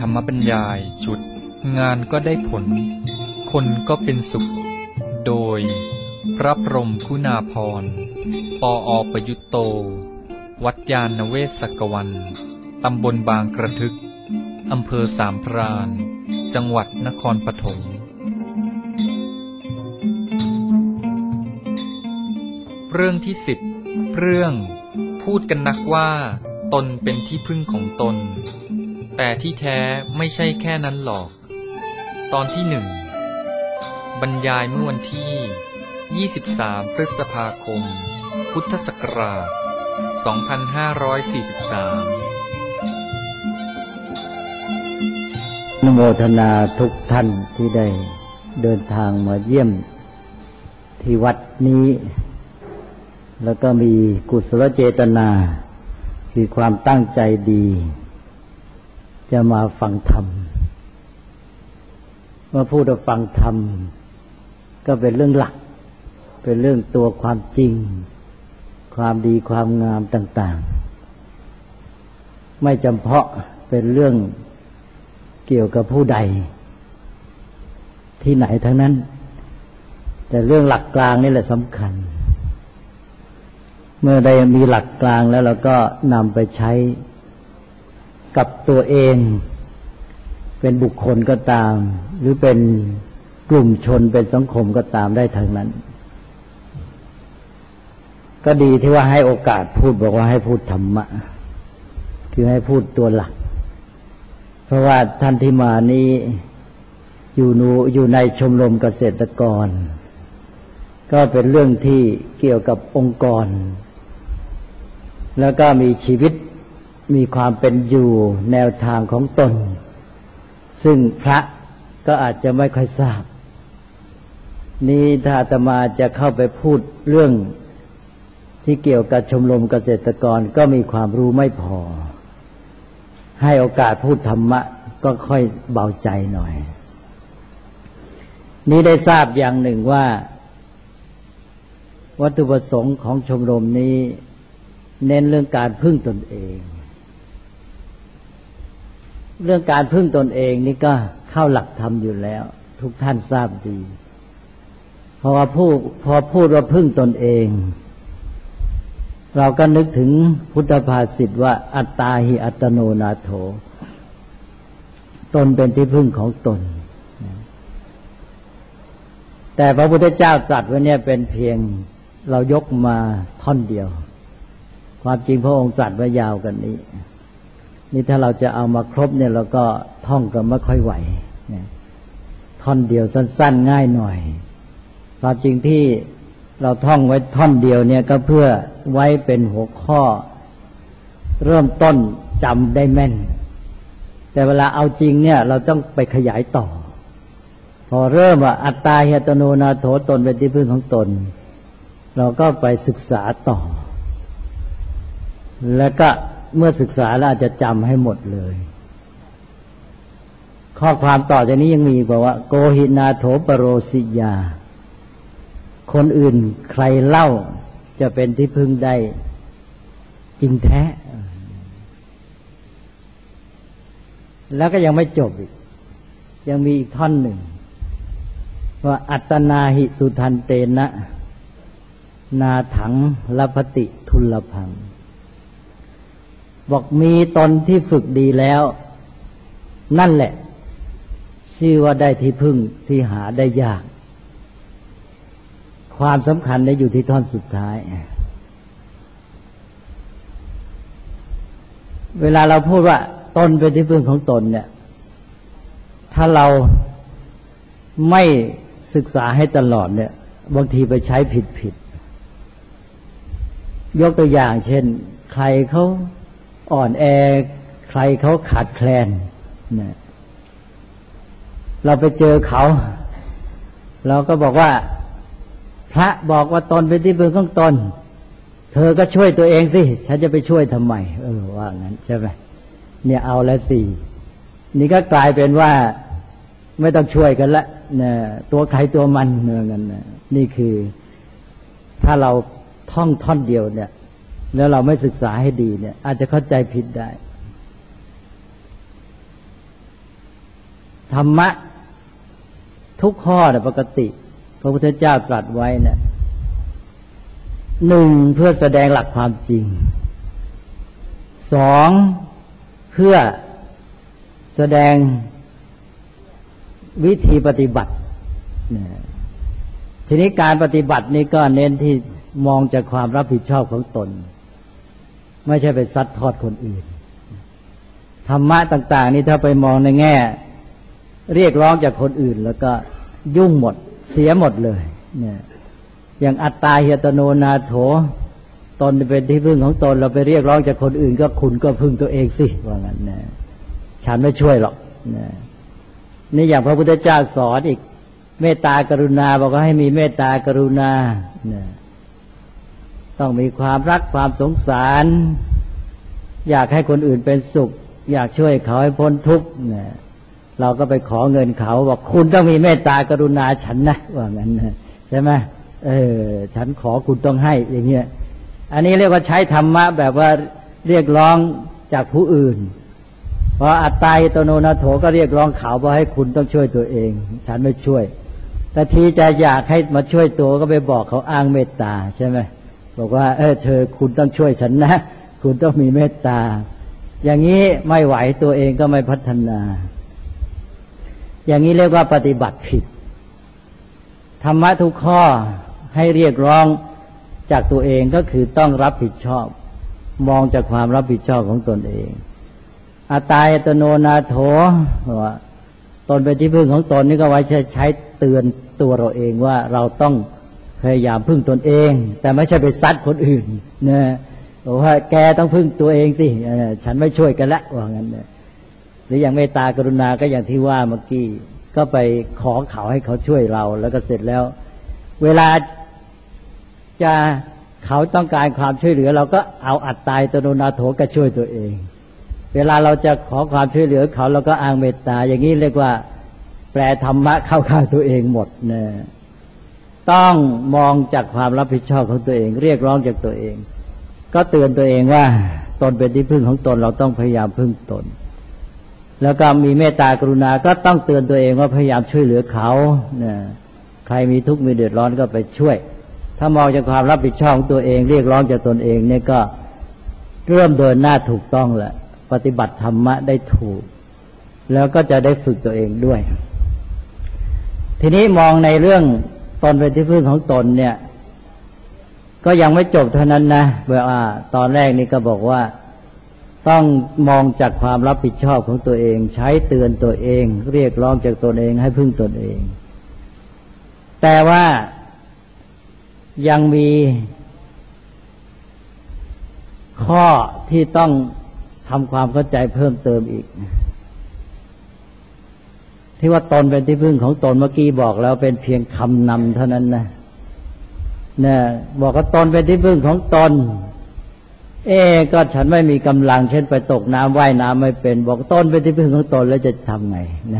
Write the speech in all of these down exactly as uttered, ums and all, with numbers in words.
รรมบรรยายชุดงานก็ได้ผลคนก็เป็นสุขโดยพระพรหมคุณาภรณ์ปออประยุตโตวัดยาณเวศกวันตำบลบางกระทึกอำเภอสามพรานจังหวัดนครปฐมเรื่องที่สิบเรื่องพูดกันนักว่าตนเป็นที่พึ่งของตนแต่ที่แท้ไม่ใช่แค่นั้นหรอกตอนที่หนึ่งบรรยายเมื่อวันที่ยี่สิบสามพฤษภาคมพุทธศักราชสองพันห้าร้อยสี่สิบสามอนุโมทนาทุกท่านที่ได้เดินทางมาเยี่ยมที่วัดนี้แล้วก็มีกุศลเจตนาคือความตั้งใจดีจะมาฟังธรรมเมื่อพูดว่าฟังธรรมก็เป็นเรื่องหลักเป็นเรื่องตัวความจริงความดีความงามต่างๆไม่จำเพาะเป็นเรื่องเกี่ยวกับผู้ใดที่ไหนทั้งนั้นแต่เรื่องหลักกลางนี่แหละสำคัญเมื่อได้มีหลักกลางแล้วเราก็นำไปใช้กับตัวเองเป็นบุคคลก็ตามหรือเป็นกลุ่มชนเป็นสังคมก็ตามได้ทั้งนั้นก็ดีที่ว่าให้โอกาสพูดบอกว่าให้พูดธรรมะคือให้พูดตัวหลักเพราะว่าท่านที่มานี้อยู่นูอยู่ในชมรมเกษตรกรก็เป็นเรื่องที่เกี่ยวกับองค์กรแล้วก็มีชีวิตมีความเป็นอยู่แนวทางของตนซึ่งพระก็อาจจะไม่ค่อยทราบนี้ถ้าอาตมาจะเข้าไปพูดเรื่องที่เกี่ยวกับชมรมเกษตรกรก็มีความรู้ไม่พอให้โอกาสพูดธรรมะก็ค่อยเบาใจหน่อยนี้ได้ทราบอย่างหนึ่งว่าวัตถุประสงค์ของชมรมนี้เน้นเรื่องการพึ่งตนเองเรื่องการพึ่งตนเองนี่ก็เข้าหลักธรรมอยู่แล้วทุกท่านทราบดีเพราะว่าผู้พอพูดว่าพึ่งตนเองเราก็นึกถึงพุทธภาษิตว่าอัตตาหิอัตโนนาโถตนเป็นที่พึ่งของตนแต่พระพุทธเจ้าตรัสไว้เนี่ยเป็นเพียงเรายกมาท่อนเดียวความจริงพระองค์ตรัสไว้ยาวกันนี้นี่ถ้าเราจะเอามาครบเนี่ยเราก็ท่องกันไม่ค่อยไหวท่อนเดียวสั้นๆง่ายหน่อยความจริงที่เราท่องไว้ท่อนเดียวเนี่ยก็เพื่อไว้เป็นหัวข้อเริ่มต้นจำได้แม่นแต่เวลาเอาจริงเนี่ยเราต้องไปขยายต่อพอเริ่มว่าอัตตาหิอัตโนนาโถตนเป็นที่พึ่งของตนเราก็ไปศึกษาต่อแล้วก็เมื่อศึกษาแล้วอาจจะจำให้หมดเลยข้อความต่อจากนี้ยังมีบอกว่าโกหินาโถปโรสิยาคนอื่นใครเล่าจะเป็นที่พึ่งได้จริงแท้แล้วก็ยังไม่จบอีกยังมีอีกท่อนหนึ่งว่าอัตตนาหิสุทันเตนะนาถังลพติทุลพังบอกมีตนที่ฝึกดีแล้วนั่นแหละชื่อว่าได้ที่พึ่งที่หาได้ยากความสำคัญได้อยู่ที่ท่อนสุดท้ายเวลาเราพูดว่าตนเป็นที่พึ่งของตนเนี่ยถ้าเราไม่ศึกษาให้ตลอดเนี่ยบางทีไปใช้ผิดผิดยกตัวอย่างเช่นใครเขาอ่อนแอใครเขาขาดแคลนเนี่ยเราไปเจอเขาเราก็บอกว่าพระบอกว่าตนเป็นที่พึ่งของตนเธอก็ช่วยตัวเองสิฉันจะไปช่วยทำไมเออว่างั้นใช่ไหมเนี่ยเอาละสินี่ก็กลายเป็นว่าไม่ต้องช่วยกันละเนี่ยตัวใครตัวมันเหมือนกันนะนี่คือถ้าเราท่องท่อนเดียวเนี่ยแล้วเราไม่ศึกษาให้ดีเนี่ยอาจจะเข้าใจผิดได้ธรรมะทุกข้อเนี่ยปกติพระพุทธเจ้าตรัสไว้เนี่ยหนึ่งเพื่อแสดงหลักความจริงสองเพื่อแสดงวิธีปฏิบัติทีนี้การปฏิบัตินี้ก็เน้นที่มองจากความรับผิดชอบของตนไม่ใช่ไปซัดทอดคนอื่นธรรมะต่างๆนี่ถ้าไปมองในแง่เรียกร้องจากคนอื่นแล้วก็ยุ่งหมดเสียหมดเลยเนี่ยอย่างอัตตาหิอัตโนนาโถตนเป็นที่พึ่งของตนเราไปเรียกร้องจากคนอื่นก็คุณก็พึ่งตัวเองสิว่างั้นนะฉันไม่ช่วยหรอกนะนี่อย่างพระพุทธเจ้าสอนอีกเมตตากรุณาบอกว่าให้มีเมตตากรุณานะต้องมีความรักความสงสารอยากให้คนอื่นเป็นสุขอยากช่วยเขาให้พ้นทุกข์นะเราก็ไปขอเงินเขาบอกคุณต้องมีเมตตากรุณาฉันนะว่างั้นนะใช่ไหมเออฉันขอคุณต้องให้อย่างเงี้ยอันนี้เรียกว่าใช้ธรรมะแบบว่าเรียกร้องจากผู้อื่นเพราะอัตตาหิอัตโนนาโถก็เรียกร้องเขาบอกให้คุณต้องช่วยตัวเองฉันไม่ช่วยแต่ทีจะอยากให้มาช่วยตัวก็ไปบอกเขาอ้างเมตตาใช่ไหมบอกว่าเออเธอคุณต้องช่วยฉันนะคุณต้องมีเมตตาอย่างนี้ไม่ไหวตัวเองก็ไม่พัฒนาอย่างนี้เรียกว่าปฏิบัติผิดธรรมะทุกข้อให้เรียกร้องจากตัวเองก็คือต้องรับผิดชอบมองจากความรับผิดชอบของตนเองอัตตาหิอัตโนนาโถว่าตนเป็นที่พึ่งของตนนี่ก็ไว้ใช้เตือนตัวเราเองว่าเราต้องพยายามพึ่งตนเองแต่ไม่ใช่ไปซัดคนอื่นนะบอกว่าแกต้องพึ่งตัวเองสิฉันไม่ช่วยกันละว่างั้นนะหรืออย่างเมตตากรุณาก็อย่างที่ว่าเมื่อกี้ก็ไปขอเขาให้เขาช่วยเราแล้วก็เสร็จแล้วเวลาจะเขาต้องการความช่วยเหลือเราก็เอาอัตตาหิอัตโนนาโถก็ช่วยตัวเองเวลาเราจะขอความช่วยเหลือเขาเราก็อ้างเมตตาอย่างนี้เรียกว่าแปลธรรมะเข้าข้างตัวเองหมดนะต้องมองจากความรับผิดชอบของตัวเองเรียกร้องจากตัวเองก็เตือนตัวเองว่าตนเป็นที่พึ่งของตนเราต้องพยายามพึ่งตนแล้วก็มีเมตตากรุณาก็ต้องเตือนตัวเองว่าพยายามช่วยเหลือเขานะใครมีทุกข์มีเดือดร้อนก็ไปช่วยถ้ามองจากความรับผิดชอบของตัวเองเรียกร้องจากตนเองเนี่ยก็เริ่มเดินหน้าถูกต้องแหละปฏิบัติธรรมะได้ถูกแล้วก็จะได้ฝึกตัวเองด้วยทีนี้มองในเรื่องตนเป็นที่พึ่งของตนเนี่ยก็ยังไม่จบเท่านั้นนะว่าตอนแรกนี่ก็บอกว่าต้องมองจากความรับผิดชอบของตัวเองใช้เตือนตัวเองเรียกร้องจากตนเองให้พึ่งตนเองแต่ว่ายังมีข้อที่ต้องทำความเข้าใจเพิ่มเติมอีกที่ว่าตนเป็นที่พึ่งของตนเมื่อกี้บอกแล้วเป็นเพียงคำนำเท่านั้นนะเนี่ยบอกว่าตนเป็นที่พึ่งของตนเอ๊ก็ฉันไม่มีกำลังเช่นไปตกน้ำว่ายน้ำไม่เป็นบอกตนเป็นที่พึ่งของตนแล้วจะทำไงนะ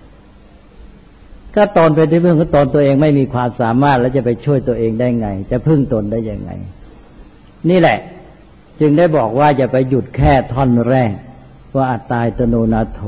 ก็ตนเป็นที่พึ่งของตนตัวเองไม่มีความสามารถแล้วจะไปช่วยตัวเองได้ไงจะพึ่งตนได้ยังไงนี่แหละจึงได้บอกว่าอย่าไปหยุดแค่ท่อนแรกว่าอัตตาหิอัตโนนาโถ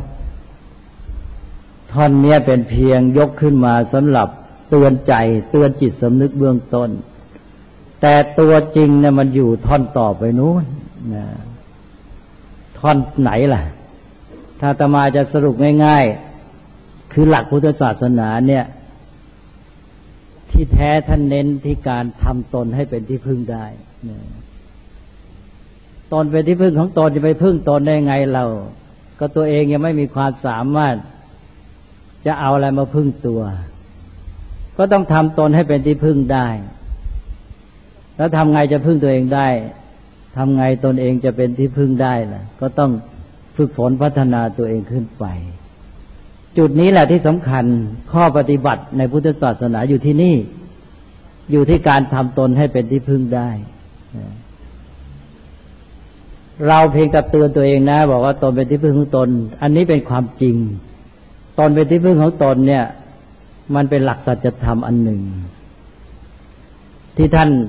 ท่อนนี้เป็นเพียงยกขึ้นมาสำหรับเตือนใจเตือนจิตสำนึกเบื้องต้นแต่ตัวจริงเนี่ยมันอยู่ท่อนต่อไปนู้นนะท่อนไหนล่ะถ้าอาตมาจะสรุปง่ายๆคือหลักพุทธศาสนาเนี่ยที่แท้ท่านเน้นที่การทำตนให้เป็นที่พึ่งได้นะตนเป็นที่พึ่งของตนจะไปพึ่งตนได้ไงเราก็ตัวเองยังไม่มีความสามารถจะเอาอะไรมาพึ่งตัวก็ต้องทำตนให้เป็นที่พึ่งได้แล้วทำไงจะพึ่งตัวเองได้ทำไงตนเองจะเป็นที่พึ่งได้ล่ะก็ต้องฝึกฝนพัฒนาตัวเองขึ้นไปจุดนี้แหละที่สำคัญข้อปฏิบัติในพุทธศาสนาอยู่ที่นี่อยู่ที่การทำตนให้เป็นที่พึ่งได้เราเพียงแต่เตือนตัวเองนะบอกว่าตนเป็นที่พึ่งของตนอันนี้เป็นความจริงตนเป็นที่พึ่งของตนเนี่ยมันเป็นหลักสัจธรรมอันหนึ่งที่ท่าน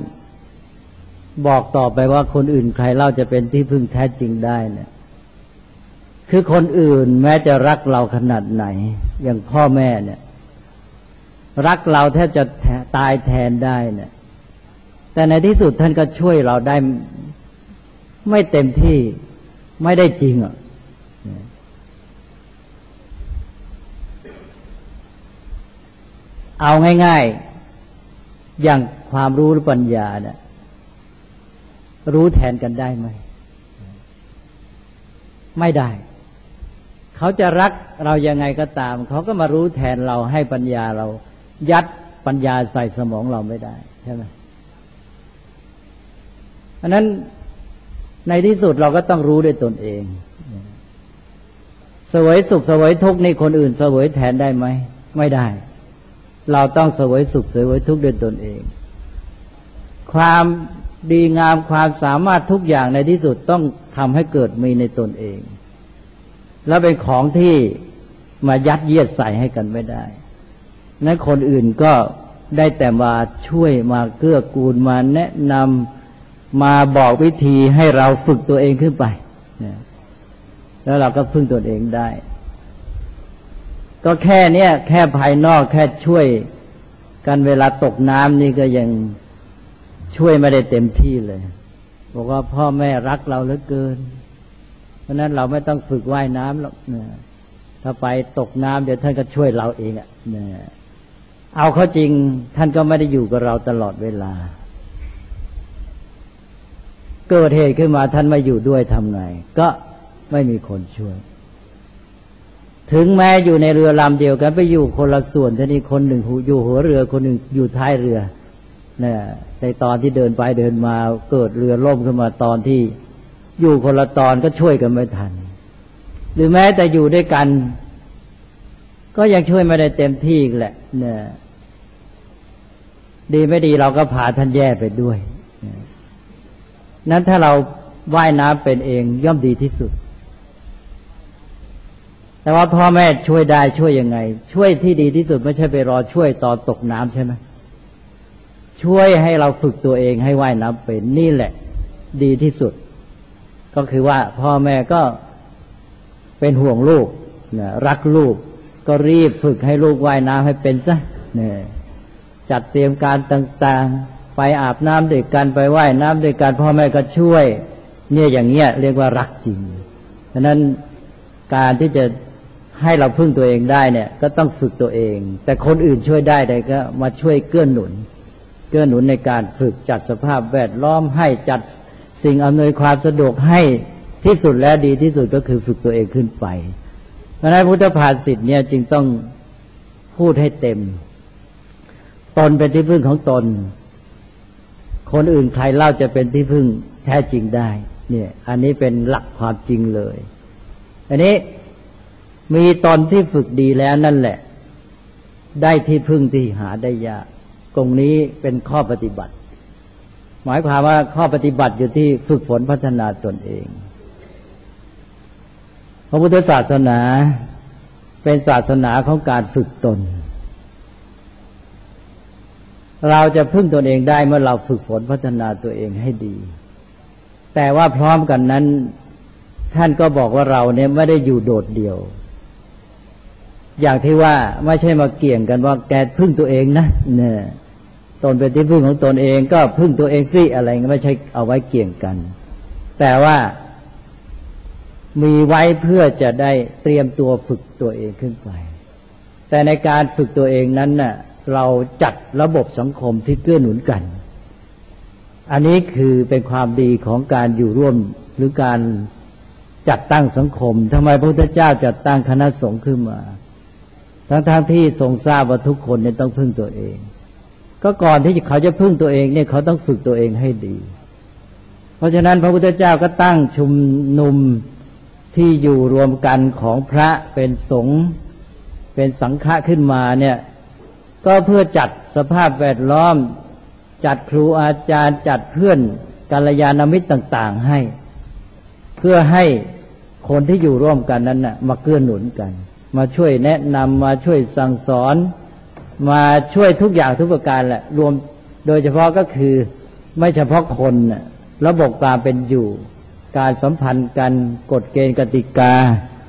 บอกต่อไปว่าคนอื่นใครเล่าจะเป็นที่พึ่งแท้จริงได้เนี่ยคือคนอื่นแม้จะรักเราขนาดไหนอย่างพ่อแม่เนี่ยรักเราแทบจะตายแทนได้เนี่ยแต่ในที่สุดท่านก็ช่วยเราได้ไม่เต็มที่ไม่ได้จริงอ่ะเอาง่ายๆอย่างความรู้หรือปัญญาเนี่ยรู้แทนกันได้ไหมไม่ได้เขาจะรักเรายังไงก็ตามเขาก็มารู้แทนเราให้ปัญญาเรายัดปัญญาใส่สมองเราไม่ได้ใช่ไหมเพราะนั้นในที่สุดเราก็ต้องรู้ด้วยตนเองเสวยสุขเสวยทุกข์นี่คนอื่นเสวยแทนได้ไหมไม่ได้เราต้องเสวยสุขเสวยทุกข์ด้วยตนเองความดีงามความสามารถทุกอย่างในที่สุดต้องทำให้เกิดมีในตนเองแล้วเป็นของที่มายัดเยียดใส่ให้กันไม่ได้นั้นคนอื่นก็ได้แต่มาช่วยมาเกื้อกูลมาแนะนำมาบอกวิธีให้เราฝึกตัวเองขึ้นไปแล้วเราก็พึ่งตนเองได้ก็แค่เนี้ยแค่ภายนอกแค่ช่วยกันเวลาตกน้ำนี่ก็ยังช่วยไม่ได้เต็มที่เลยบอกว่าพ่อแม่รักเราเหลือเกินเพราะนั้นเราไม่ต้องฝึกว่ายน้ำหรอกเนี่ยถ้าไปตกน้ำเดี๋ยวท่านก็ช่วยเราเองอ่ะเนี่ยเอาเข้าจริงท่านก็ไม่ได้อยู่กับเราตลอดเวลาเกิดเหตุขึ้นมาท่านไม่อยู่ด้วยทำไงก็ไม่มีคนช่วยถึงแม้อยู่ในเรือลำเดียวกันไปอยู่คนละส่วนท่านี้คนหนึ่งอยู่หัวเรือคนหนึ่งอยู่ท้ายเรือเนี่ยในตอนที่เดินไปเดินมาเกิดเรือล่มขึ้นมาตอนที่อยู่คนละตอนก็ช่วยกันไม่ทันหรือแม้แต่อยู่ด้วยกันก็ยังช่วยไม่ได้เต็มที่แหละเนี่ยดีไม่ดีเราก็พาท่านแย่ไปด้วยนั้นถ้าเราว่ายน้ำเป็นเองย่อมดีที่สุดแต่ว่าพ่อแม่ช่วยได้ช่วยยังไงช่วยที่ดีที่สุดไม่ใช่ไปรอช่วยตอนตกน้ำใช่ไหมช่วยให้เราฝึกตัวเองให้ว่ายน้ำเป็นนี่แหละดีที่สุดก็คือว่าพ่อแม่ก็เป็นห่วงลูกนะรักลูกก็รีบฝึกให้ลูกว่ายน้ำให้เป็นซะเนี่ยจัดเตรียมการต่างๆไปอาบน้ำด้วยกันไปว่ายน้ำด้วยกันพ่อแม่ก็ช่วยเนี่ยอย่างเงี้ยเรียกว่ารักจริงฉะนั้นการที่จะให้เราพึ่งตัวเองได้เนี่ยก็ต้องฝึกตัวเองแต่คนอื่นช่วยได้แต่ก็มาช่วยเกื้อหนุนเกื้อหนุนในการฝึกจัดสภาพแวดล้อมให้จัดสิ่งอำนวยความสะดวกให้ที่สุดและดีที่สุดก็คือฝึกตัวเองขึ้นไปเพราะฉะนั้นพุทธภาษิตเนี่ยจึงต้องพูดให้เต็มตนเป็นที่พึ่งของตนคนอื่นใครเล่าจะเป็นที่พึ่งแท้จริงได้เนี่ยอันนี้เป็นหลักความจริงเลยอันนี้มีตนที่ฝึกดีแล้วนั่นแหละได้ที่พึ่งที่หาได้ยากตรงนี้เป็นข้อปฏิบัติหมายความว่าข้อปฏิบัติอยู่ที่ฝึกฝนพัฒนาตนเองพระพุทธศาสนาเป็นศาสนาของการฝึกตนเราจะพึ่งตนเองได้เมื่อเราฝึกฝนพัฒนาตัวเองให้ดีแต่ว่าพร้อมกันนั้นท่านก็บอกว่าเราเนี่ยไม่ได้อยู่โดดเดี่ยวอย่างที่ว่าไม่ใช่มาเกี่ยงกันว่าแกพึ่งตัวเองนะเนี่ยตนเป็นที่พึ่งของตนเองก็พึ่งตัวเองสิอะไรไม่ใช่เอาไว้เกี่ยงกันแต่ว่ามีไว้เพื่อจะได้เตรียมตัวฝึกตัวเองขึ้นไปแต่ในการฝึกตัวเองนั้นน่ะเราจัดระบบสังคมที่เกื้อหนุนกันอันนี้คือเป็นความดีของการอยู่ร่วมหรือการจัดตั้งสังคมทำไมพระพุทธเจ้าจัดตั้งคณะสงฆ์ขึ้นมาทั้งๆ ท, ที่ทรงทราบว่าทุกคนเนี่ยต้องพึ่งตัวเองก็ก่อนที่เขาจะพึ่งตัวเองเนี่ยเขาต้องฝึกตัวเองให้ดีเพราะฉะนั้นพระพุทธเจ้าก็ตั้งชุมนุมที่อยู่รวมกันของพระเป็นสงฆ์เป็นสังฆะขึ้นมาเนี่ยก็เพื่อจัดสภาพแวดล้อมจัดครูอาจารย์จัดเพื่อนกัลยาณมิตรต่างๆให้เพื่อให้คนที่อยู่ร่วมกันนั้นน่ะมาเกื้อหนุนกันมาช่วยแนะนำมาช่วยสั่งสอนมาช่วยทุกอย่างทุกประการแหละรวมโดยเฉพาะก็คือไม่เฉพาะคนน่ะระบบการเป็นอยู่การสัมพันธ์กันกฎเกณฑ์กติกา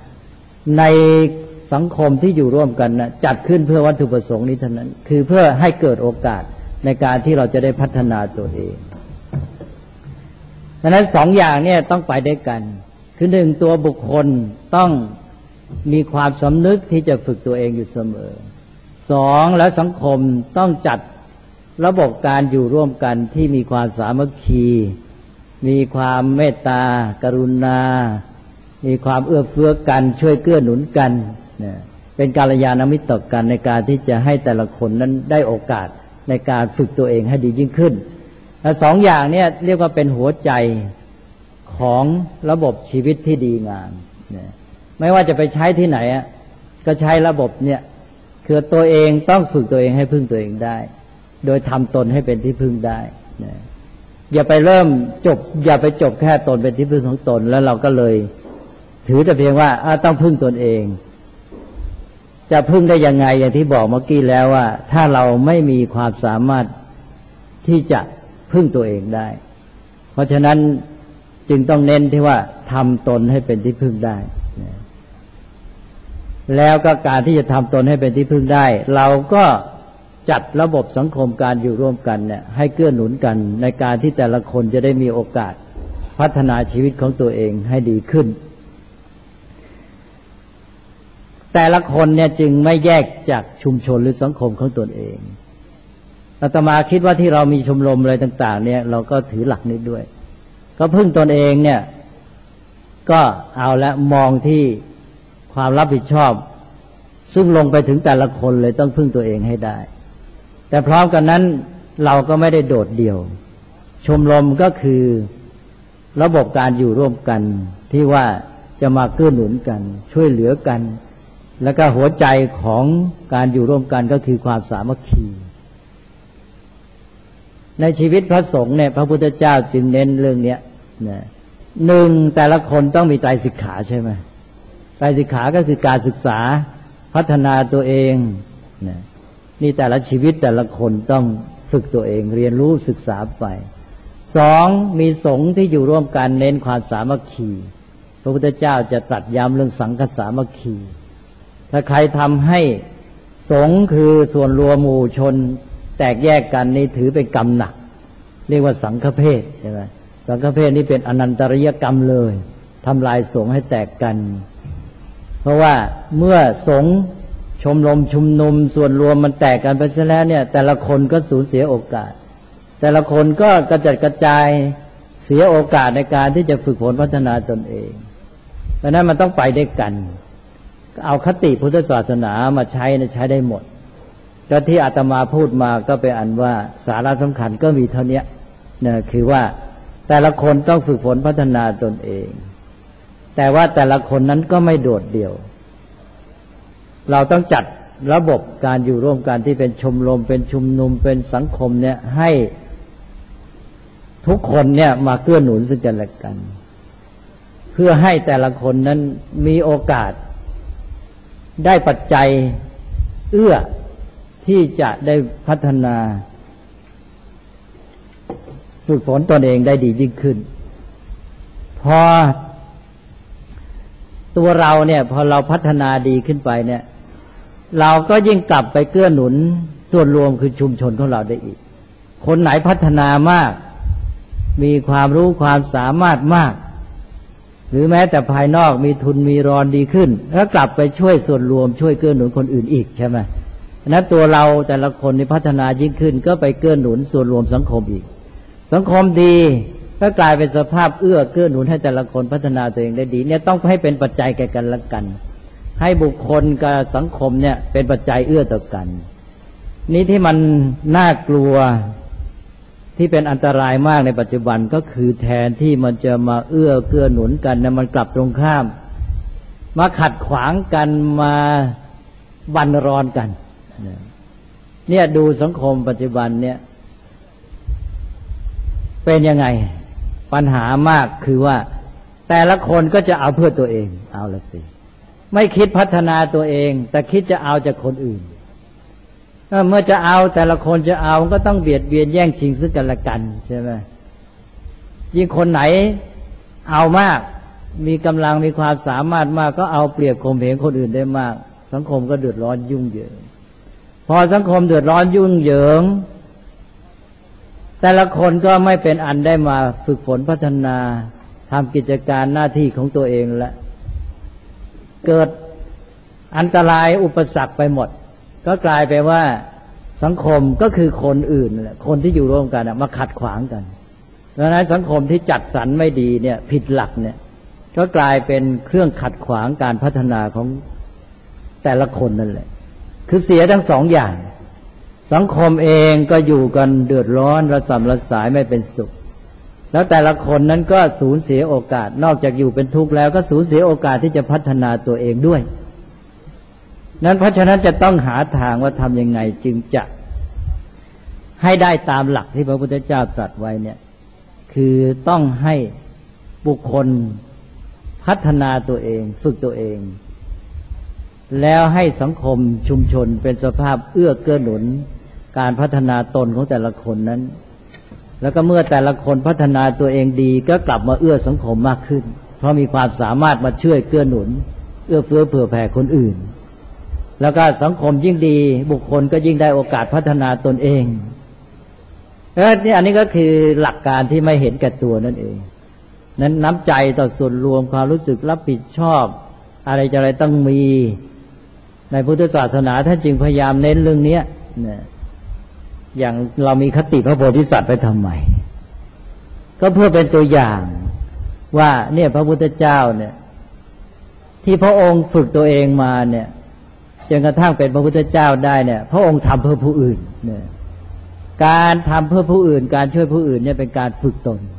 ในสังคมที่อยู่ร่วมกันนะจัดขึ้นเพื่อวัตถุประสงค์นี้เท่านั้นคือเพื่อให้เกิดโอกาสในการที่เราจะได้พัฒนาตัวเองดังนั้นสองอย่างเนี่ยต้องไปด้วยกันคือหนึ่งตัวบุคคลต้องมีความสำนึกที่จะฝึกตัวเองอยู่เสมอสองแล้วสังคมต้องจัดระบบการอยู่ร่วมกันที่มีความสามัคคีมีความเมตตากรุณามีความเอื้อเฟื้อกันช่วยเกื้อหนุนกันเป็นกัลยาณมิตรต่อกันในการที่จะให้แต่ละคนนั้นได้โอกาสในการฝึกตัวเองให้ดียิ่งขึ้นและสองอย่างนี้เรียกว่าเป็นหัวใจของระบบชีวิตที่ดีงามไม่ว่าจะไปใช้ที่ไหนก็ใช้ระบบเนี่ยคือตัวเองต้องฝึกตัวเองให้พึ่งตัวเองได้โดยทำตนให้เป็นที่พึ่งได้อย่าไปเริ่มจบอย่าไปจบแค่ตนเป็นที่พึ่งของตนแล้วเราก็เลยถือแต่เพียงว่าต้องพึ่งตนเองจะพึ่งได้ยังไงอย่างที่บอกเมื่อกี้แล้วว่าถ้าเราไม่มีความสามารถที่จะพึ่งตัวเองได้เพราะฉะนั้นจึงต้องเน้นที่ว่าทำตนให้เป็นที่พึ่งได้แล้วก็การที่จะทำตนให้เป็นที่พึ่งได้เราก็จัดระบบสังคมการอยู่ร่วมกันเนี่ยให้เกื้อหนุนกันในการที่แต่ละคนจะได้มีโอกาสพัฒนาชีวิตของตัวเองให้ดีขึ้นแต่ละคนเนี่ยจึงไม่แยกจากชุมชนหรือสังคมของตนเองอาตมาคิดว่าที่เรามีชมรมอะไรต่างๆเนี่ยเราก็ถือหลักนี้ด้วยก็พึ่งตนเองเนี่ยก็เอาละมองที่ความรับผิดชอบซึ่งลงไปถึงแต่ละคนเลยต้องพึ่งตัวเองให้ได้แต่พร้อมกันนั้นเราก็ไม่ได้โดดเดี่ยวชมรมก็คือระบบการอยู่ร่วมกันที่ว่าจะมาเกื้อหนุนกันช่วยเหลือกันแล้วก็หัวใจของการอยู่ร่วมกันก็คือความสามัคคีในชีวิตพระสงฆ์เนี่ยพระพุทธเจ้าจึงเน้นเรื่องนี้นะหนึ่งแต่ละคนต้องมีไตรสิกขาใช่ไหมไตรสิกขาก็คือการศึกษาพัฒนาตัวเองนะนี่แต่ละชีวิตแต่ละคนต้องฝึกตัวเองเรียนรู้ศึกษาไปสองมีสงฆ์ที่อยู่ร่วมกันเน้นความสามัคคีพระพุทธเจ้าจะตรัสย้ำเรื่องสังฆสามัคคีถ้าใครทำให้สงฆ์คือส่วนรวมหมู่ชนแตกแยกกันนี่ถือเป็นกรรมหนักเรียกว่าสังฆเพศใช่ไหมสังฆเพศนี่เป็นอนันตริยกรรมเลยทำลายสงฆ์ให้แตกกันเพราะว่าเมื่อสงฆ์ชมรมชุมนุมส่วนรวมมันแตกกันไปซะแล้วเนี่ยแต่ละคนก็สูญเสียโอกาสแต่ละคนก็กระจัดกระจายเสียโอกาสในการที่จะฝึกฝนพัฒนาตนเองเพราะนั้นมันต้องไปด้วยกันเอาคติพุทธศาสนามาใช้ใช้ได้หมดก็ที่อาตมาพูดมาก็เป็นอันว่าสาระสำคัญก็มีเท่านี้นะคือว่าแต่ละคนต้องฝึกฝนพัฒนาตนเองแต่ว่าแต่ละคนนั้นก็ไม่โดดเดี่ยวเราต้องจัดระบบการอยู่ร่วมกันที่เป็นชมรมเป็นชุมนุมเป็นสังคมเนี่ยให้ทุกคนเนี่ยมาเกื้อหนุนซึ่งกันและกันเพื่อให้แต่ละคนนั้นมีโอกาสได้ปัจจัยเอื้อที่จะได้พัฒนาฝึกฝนตนเองได้ดียิ่งขึ้นพอตัวเราเนี่ยพอเราพัฒนาดีขึ้นไปเนี่ยเราก็ยิ่งกลับไปเกื้อหนุนส่วนรวมคือชุมชนของเราได้อีกคนไหนพัฒนามากมีความรู้ความสามารถมากหรือแม้แต่ภายนอกมีทุนมีรอนดีขึ้นแล้วกลับไปช่วยส่วนรวมช่วยเกื้อหนุนคนอื่นอีกใช่ไหมนั้นตัวเราแต่ละคนในพัฒนายิ่งขึ้นก็ไปเกื้อหนุนส่วนรวมสังคมอีกสังคมดีก็กลายเป็นสภาพเอื้อเกื้อหนุนให้แต่ละคนพัฒนาตัวเองได้ดีเนี่ยต้องให้เป็นปัจจัยแก่กันและกันให้บุคคลกับสังคมเนี่ยเป็นปัจจัยเอื้อต่อกันนี้ที่มันน่ากลัวที่เป็นอันตรายมากในปัจจุบันก็คือแทนที่มันจะมาเอื้อเกื้อหนุนกันนะมันกลับตรงข้ามมาขัดขวางกันมาบั่นรอนกันเนี่ยดูสังคมปัจจุบันเนี่ยเป็นยังไงปัญหามากคือว่าแต่ละคนก็จะเอาเพื่อตัวเองเอาละสิไม่คิดพัฒนาตัวเองแต่คิดจะเอาจากคนอื่นเมื่อจะเอาแต่ละคนจะเอาก็ต้องเบียดเบียนแย่งชิงซึ่งกันและกันใช่ไหมยิ่งคนไหนเอามากมีกำลังมีความสามารถมากก็เอาเปรียบข่มเหงคนอื่นได้มากสังคมก็เดือดร้อนยุ่งเหยิงพอสังคมเดือดร้อนยุ่งเหยิงแต่ละคนก็ไม่เป็นอันได้มาฝึกฝนพัฒนาทำกิจการหน้าที่ของตัวเองและเกิดอันตรายอุปสรรคไปหมดก็กลายไปว่าสังคมก็คือคนอื่นแหละคนที่อยู่ร่วมกันมาขัดขวางกันดังนั้นสังคมที่จัดสรรไม่ดีเนี่ยผิดหลักเนี่ยก็กลายเป็นเครื่องขัดขวางการพัฒนาของแต่ละคนนั่นแหละคือเสียทั้งสองอย่างสังคมเองก็อยู่กันเดือดร้อนระสำระสายไม่เป็นสุขแล้วแต่ละคนนั้นก็สูญเสียโอกาสนอกจากอยู่เป็นทุกข์แล้วก็สูญเสียโอกาสที่จะพัฒนาตัวเองด้วยนั้นเพราะฉะนั้นจะต้องหาทางว่าทำยังไงจึงจะให้ได้ตามหลักที่พระพุทธเจ้าตรัสไว้เนี่ยคือต้องให้บุคคลพัฒนาตัวเองฝึกตัวเองแล้วให้สังคมชุมชนเป็นสภาพเอื้อเกื้อหนุนการพัฒนาตนของแต่ละคนนั้นแล้วก็เมื่อแต่ละคนพัฒนาตัวเองดีก็กลับมาเอื้อสังคมมากขึ้นเพราะมีความสามารถมาช่วยเกื้อหนุนเอื้อเฟื้อเผื่อแผ่คนอื่นแล้วก็สังคมยิ่งดีบุคคลก็ยิ่งได้โอกาสพัฒนาตนเองแล้วนี่อันนี้ก็คือหลักการที่ไม่เห็นแก่ตัวนั่นเองนั้นน้ำใจต่อส่วนรวมความรู้สึกรับผิดชอบอะไรจะอะไรต้องมีในพุทธศาสนาท่านจึงพยายามเน้นเรื่องนี้เนี่ยอย่างเรามีคติพระโพธิสัตว์ไปทำไมก็เพื่อเป็นตัวอย่างว่าเนี่ยพระพุทธเจ้าเนี่ยที่พระองค์ฝึกตัวเองมาเนี่ยจนกระทั่งเป็นพระพุทธเจ้าได้เนี่ยพระองค์ทำเพื่อผู้อื่นเนี่ยการทำเพื่อผู้อื่นการช่วยผู้อื่นเนี่ยเป็นการฝึกตน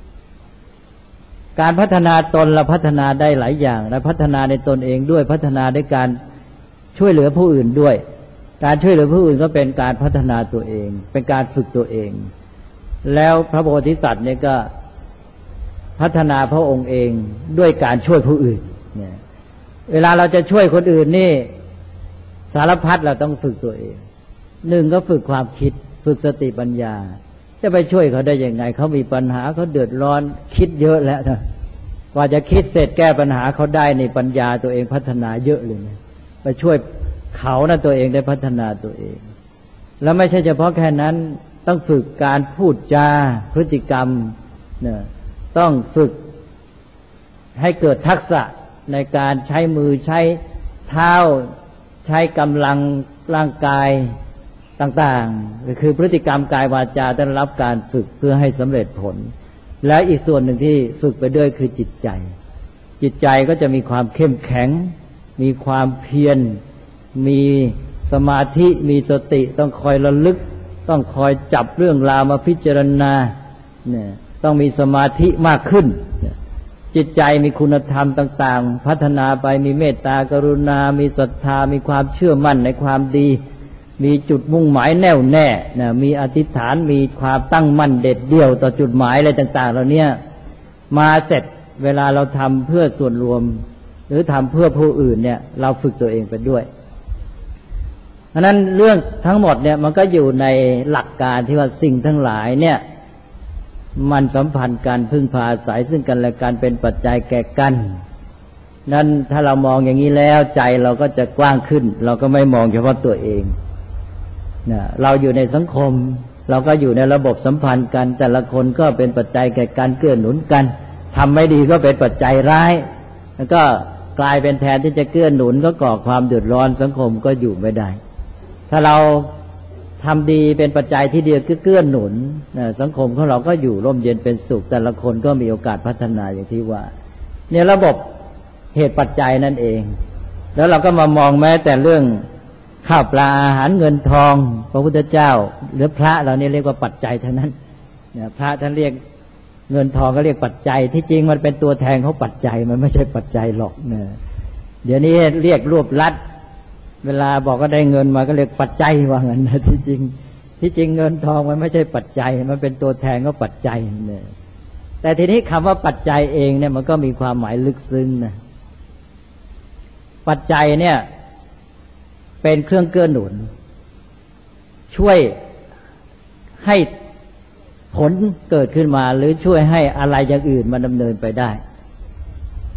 การพัฒนาตนเราพัฒนาได้หลายอย่างและพัฒนาในตนเองด้วยพัฒนาด้วยการช่วยเหลือผู้อื่นด้วยการช่วยเหลือผู้อื่นก็เป็นการพัฒนาตัวเองเป็นการฝึกตัวเองแล้วพระโพธิสัตว์เนี่ยก็พัฒนาพระองค์เองด้วยการช่วยผู้อื่นเนี่ยเวลาเราจะช่วยคนอื่นนี่สารพัดเราต้องฝึกตัวเองหนึ่งก็ฝึกความคิดฝึกสติปัญญาจะไปช่วยเขาได้ยังไงเขามีปัญหาเขาเดือดร้อนคิดเยอะแล้วนะกว่าจะคิดเสร็จแก้ปัญหาเขาได้ในปัญญาตัวเองพัฒนาเยอะเลยนะไปช่วยเขานะตัวเองได้พัฒนาตัวเองแล้วไม่ใช่เฉพาะแค่นั้นต้องฝึกการพูดจาพฤติกรรมเนี่ยต้องฝึกให้เกิดทักษะในการใช้มือใช้เท้าใช้กำลังร่างกายต่างๆคือพฤติกรรมกายวาจาต้องรับการฝึกเพื่อให้สำเร็จผลและอีกส่วนหนึ่งที่ฝึกไปด้วยคือจิตใจจิตใจก็จะมีความเข้มแข็งมีความเพียรมีสมาธิมีสติต้องคอยระลึกต้องคอยจับเรื่องราวมาพิจารณาเนี่ยต้องมีสมาธิมากขึ้นจิตใจมีคุณธรรมต่างๆพัฒนาไปมีเมตตากรุณามีศรัทธามีความเชื่อมั่นในความดีมีจุดมุ่งหมายแน่วแน่นะมีอธิษฐานมีความตั้งมั่นเด็ดเดี่ยวต่อจุดหมายอะไรต่างๆเหล่านี้มาเสร็จเวลาเราทำเพื่อส่วนรวมหรือทำเพื่อผู้อื่นเนี่ยเราฝึกตัวเองไปด้วยเพราะนั้นเรื่องทั้งหมดเนี่ยมันก็อยู่ในหลักการที่ว่าสิ่งทั้งหลายเนี่ยมันสัมพันธ์กันพึ่งพาอาศัยซึ่งกันและกันเป็นปัจจัยแก่กันนั้นถ้าเรามองอย่างนี้แล้วใจเราก็จะกว้างขึ้นเราก็ไม่มองเฉพาะตัวเองนะเราอยู่ในสังคมเราก็อยู่ในระบบสัมพันธ์กันแต่ละคนก็เป็นปัจจัยแก่กันเกื้อหนุนกันทำไม่ดีก็เป็นปัจจัยร้ายแล้วก็กลายเป็นแทนที่จะเกื้อหนุนก็ก่อความเดือดร้อนสังคมก็อยู่ไม่ได้ถ้าเราทำดีเป็นปัจจัยที่เดียวเกื้อหนุนนะสังคมของเราก็อยู่ร่มเย็นเป็นสุขแต่ละคนก็มีโอกาสพัฒนาอย่างที่ว่าเนี่ยระบบเหตุปัจจัยนั่นเองแล้วเราก็มามองแม้แต่เรื่องข้าวปลาอาหารเงินทองพระพุทธเจ้าหรือพระเราเนี่ยเรียกว่าปัจจัยเท่านั้นเนี่ยพระท่านเรียกเงินทองก็เรียกปัจจัยที่จริงมันเป็นตัวแทนของปัจจัยมันไม่ใช่ปัจจัยหรอกเนี่ยเดี๋ยวนี้เรียกรวบลัดเวลาบอกก็ได้เงินมาก็เรียกปัจจัยว่างั้นนะที่จริงที่จริงเงินทองมันไม่ใช่ปัจจัยมันเป็นตัวแทนของปัจจัยเนี่ยแต่ทีนี้คำว่าปัจจัยเองเนี่ยมันก็มีความหมายลึกซึ้งนะปัจจัยเนี่ยเป็นเครื่องเกื้อหนุนช่วยให้ผลเกิดขึ้นมาหรือช่วยให้อะไรอย่างอื่นมันดำเนินไปได้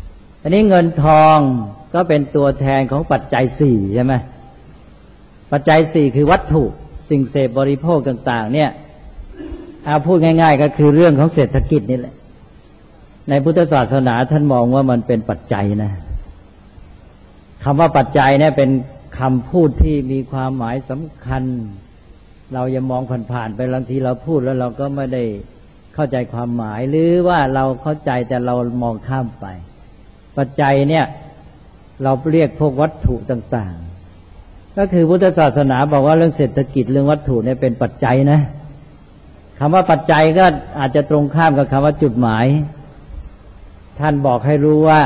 อันนี้เงินทองก็เป็นตัวแทนของปัจจัยสี่ใช่ไหมปัจจัยสี่คือวัตถุสิ่งเสพบริโภคต่างๆเนี่ยเอาพูดง่ายๆก็คือเรื่องของเศรษฐกิจนี่แหละในพุทธศาสนาท่านมองว่ามันเป็นปัจจัยนะคำว่าปัจจัยเนี่ยเป็นคำพูดที่มีความหมายสำคัญเราอย่ามองผ่านๆไปบางทีเราพูดแล้วเราก็ไม่ได้เข้าใจความหมายหรือว่าเราเข้าใจแต่เรามองข้ามไปปัจจัยเนี่ยเราเรียกพวกวัตถุต่างๆก็คือพุทธศาสนาบอกว่าเรื่องเศรษฐกิจเรื่องวัตถุเนี่ยเป็นปัจจัยนะคำว่าปัจจัยก็อาจจะตรงข้ามกับคำว่าจุดหมายท่านบอกให้รู้ว่า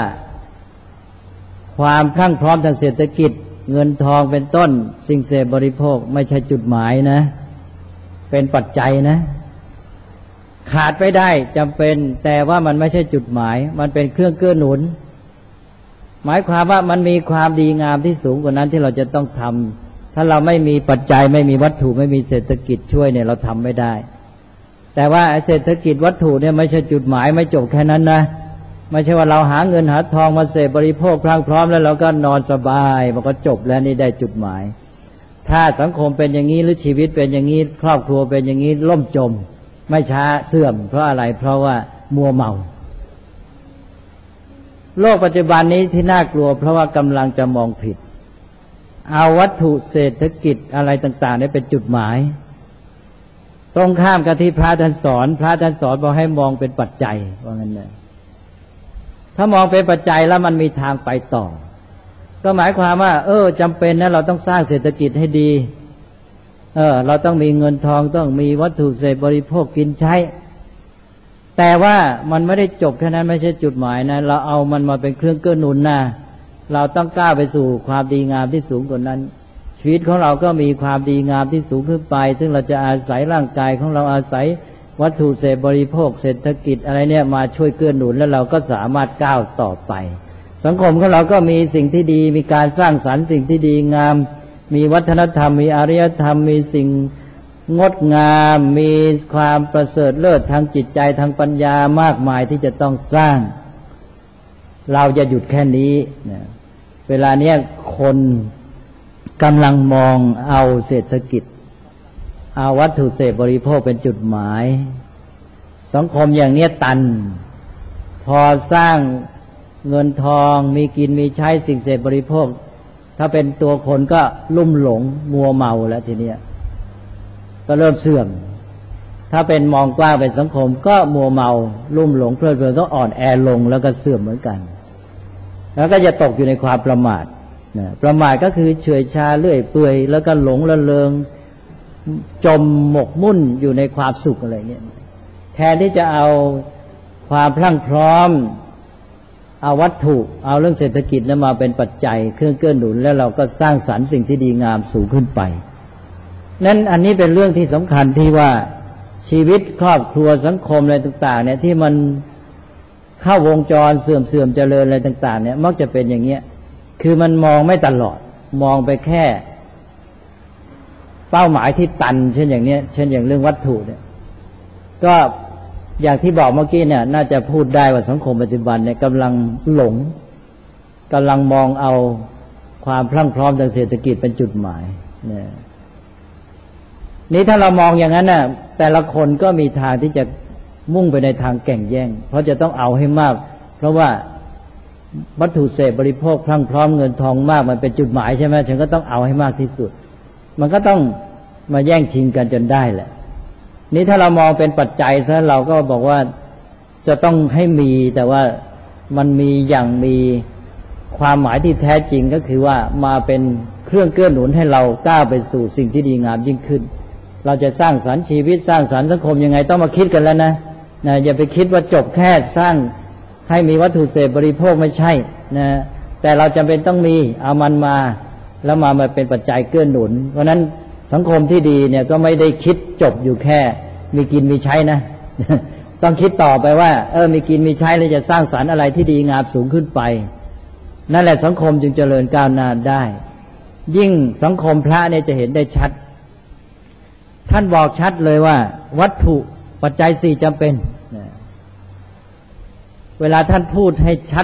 ความพรั่งพร้อมทางเศรษฐกิจเงินทองเป็นต้นสิ่งเสพบริโภคไม่ใช่จุดหมายนะเป็นปัจจัยนะขาดไม่ได้จำเป็นแต่ว่ามันไม่ใช่จุดหมายมันเป็นเครื่องเกื้อหนุนหมายความว่ามันมีความดีงามที่สูงกว่านั้นที่เราจะต้องทำถ้าเราไม่มีปัจจัยไม่มีวัตถุไม่มีเศรษฐกิจช่วยเนี่ยเราทำไม่ได้แต่ว่าเศรษฐกิจวัตถุเนี่ยไม่ใช่จุดหมายไม่จบแค่นั้นนะไม่ใช่ว่าเราหาเงินหาทองมาเสพบริโภคพรั่งพร้อมแล้วเราก็นอนสบายมันก็จบแล้วนี่ได้จุดหมายถ้าสังคมเป็นอย่างนี้หรือชีวิตเป็นอย่างนี้ครอบครัวเป็นอย่างนี้ล่มจมไม่ช้าเสื่อมเพราะอะไรเพราะว่ามัวเมาโลกปัจจุบันนี้ที่น่ากลัวเพราะว่ากำลังจะมองผิดเอาวัตถุเศรษฐกิจอะไรต่างๆนี่เป็นจุดหมายตรงข้ามกับที่พระท่านสอนพระท่านสอนบอกให้มองเป็นปัจจัยว่างั้นนะถ้ามองเป็นปัจจัยแล้วมันมีทางไปต่อก็หมายความว่าเออจำเป็นนะเราต้องสร้างเศรษฐกิจให้ดีเออเราต้องมีเงินทองต้องมีวัตถุเสพบริโภคกินใช้แต่ว่ามันไม่ได้จบแค่นั้นไม่ใช่จุดหมายนะเราเอามันมาเป็นเครื่องเกื้อหนุนนะเราต้องก้าวไปสู่ความดีงามที่สูงกว่านั้นชีวิตของเราก็มีความดีงามที่สูงขึ้นไปซึ่งเราจะอาศัยร่างกายของเราอาศัยวัตถุเสพบริโภคเศรษฐกิจอะไรเนี่ยมาช่วยเกื้อหนุนแล้วเราก็สามารถก้าวต่อไปสังคมของเราก็มีสิ่งที่ดีมีการสร้างสรรค์สิ่งที่ดีงามมีวัฒนธรรมมีอารยธรรมมีสิ่งงดงามมีความประเสริฐเลิศทางจิตใจทางปัญญามากมายที่จะต้องสร้างเราจะหยุดแค่นี้นะเวลาเนี้ยคนกำลังมองเอาเศรษฐกิจเอาวัตถุเสพบริโภคเป็นจุดหมายสังคมอย่างเนี้ยตันพอสร้างเงินทองมีกินมีใช้สิ่งเสพบริโภคถ้าเป็นตัวคนก็ลุ่มหลงมัวเมาแล้วทีเนี้ยก็เริ่มเสื่อมถ้าเป็นมองกว้างเป็นสังคมก็มัวเมาลุ่มหลงเพลิดเพลินก็อ่อนแอลงแล้วก็เสื่อมเหมือนกันแล้วก็จะตกอยู่ในความประมาทนะประมาทก็คือเฉื่อยชาเลื่อยเปื่อยแล้วก็หลงละเลงจมหมกมุ่นอยู่ในความสุขอะไรเงี้ยแทนที่จะเอาความพรั่งพร้อมเอาวัตถุเอาเรื่องเศรษฐกิจนั้นมาเป็นปัจจัยเครื่องเกื้อหนุนแล้วเราก็สร้างสรรค์สิ่งที่ดีงามสูงขึ้นไปนั้นอันนี้เป็นเรื่องที่สำคัญที่ว่าชีวิตครอบครัวสังคมอะไรต่างๆเนี่ยที่มันเข้าวงจรเสื่อมเสื่อมเจริญอะไรต่างๆเนี่ยมักจะเป็นอย่างเงี้ยคือมันมองไม่ตลอดมองไปแค่เป้าหมายที่ตันเช่นอย่างเนี้ยเช่นอย่างเรื่องวัตถุเนี่ยก็อย่างที่บอกเมื่อกี้เนี่ยน่าจะพูดได้ว่าสังคมปัจจุบันเนี่ยกำลังหลงกำลังมองเอาความพรั่งพร้อมทางเศรษฐกิจเป็นจุดหมายเนี่ยนี้ถ้าเรามองอย่างนั้นน่ะแต่ละคนก็มีทางที่จะมุ่งไปในทางแข่งแย่งเพราะจะต้องเอาให้มากเพราะว่าวัตถุเสพบริโภคพรั่งพร้อมเงินทองมากมันเป็นจุดหมายใช่ไหมฉันก็ต้องเอาให้มากที่สุดมันก็ต้องมาแย่งชิงกันจนได้แหละนี้ถ้าเรามองเป็นปัจจัยซะเราก็บอกว่าจะต้องให้มีแต่ว่ามันมีอย่างมีความหมายที่แท้จริงก็คือว่ามาเป็นเครื่องเกื้อหนุนให้เราก้าวไปสู่สิ่งที่ดีงามยิ่งขึ้นเราจะสร้างสรรค์ชีวิตสร้างสรรค์สังคมยังไงต้องมาคิดกันแล้วนะนะอย่าไปคิดว่าจบแค่สร้างให้มีวัตถุเสพบริโภคไม่ใช่นะแต่เราจำเป็นต้องมีเอามันมาแล้วมามาเป็นปัจจัยเกื้อหนุนเพราะนั้นสังคมที่ดีเนี่ยก็ไม่ได้คิดจบอยู่แค่มีกินมีใช้นะ ต้องคิดต่อไปว่าเออมีกินมีใช้แล้วจะสร้างสรรค์อะไรที่ดีงามสูงขึ้นไปนั่นแหละสังคมจึงเจริญก้าวหน้าได้ยิ่งสังคมพระเนี่ยจะเห็นได้ชัดท่านบอกชัดเลยว่าวัตถุปัจจัยสี่จำเป็นเวลาท่านพูดให้ชัด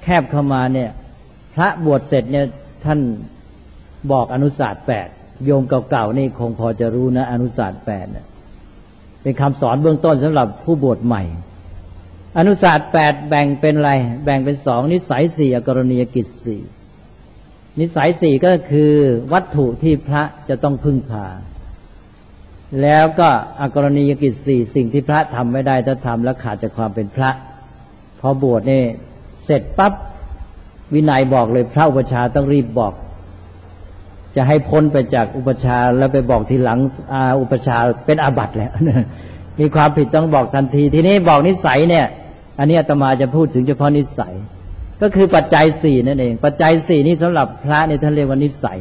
แคบเข้ามาเนี่ยพระบวชเสร็จเนี่ยท่านบอกอนุศาสตร์แปดโยมเก่าๆนี่คงพอจะรู้นะอนุศาสตร์แปดเนี่ยเป็นคำสอนเบื้องต้นสำหรับผู้บวชใหม่อนุศาสตร์แปดแบ่งเป็นอะไรแบ่งเป็นสองนิสัยสี่อกรณียกิจสี่นิสัยสี่ก็คือวัตถุที่พระจะต้องพึ่งพาแล้วก็อกรณียกิจสี่สิ่งที่พระทำไม่ได้ถ้าทำแล้วขาดจากความเป็นพระพอบวชนี่เสร็จปั๊บวินัยบอกเลยพระอุปชาต้องรีบบอกจะให้พ้นไปจากอุปชาแล้วไปบอกทีหลังอาอุปชาเป็นอาบัติแล้วมีความผิดต้องบอกทันทีทีนี้บอกนิสัยเนี่ยอันนี้อาตมาจะพูดถึงเฉพาะนิสัยก็คือปัจจัยสี่นั่นเองปัจจัยสี่นี้สำหรับพระนี่ท่านเรียกว่านิสัย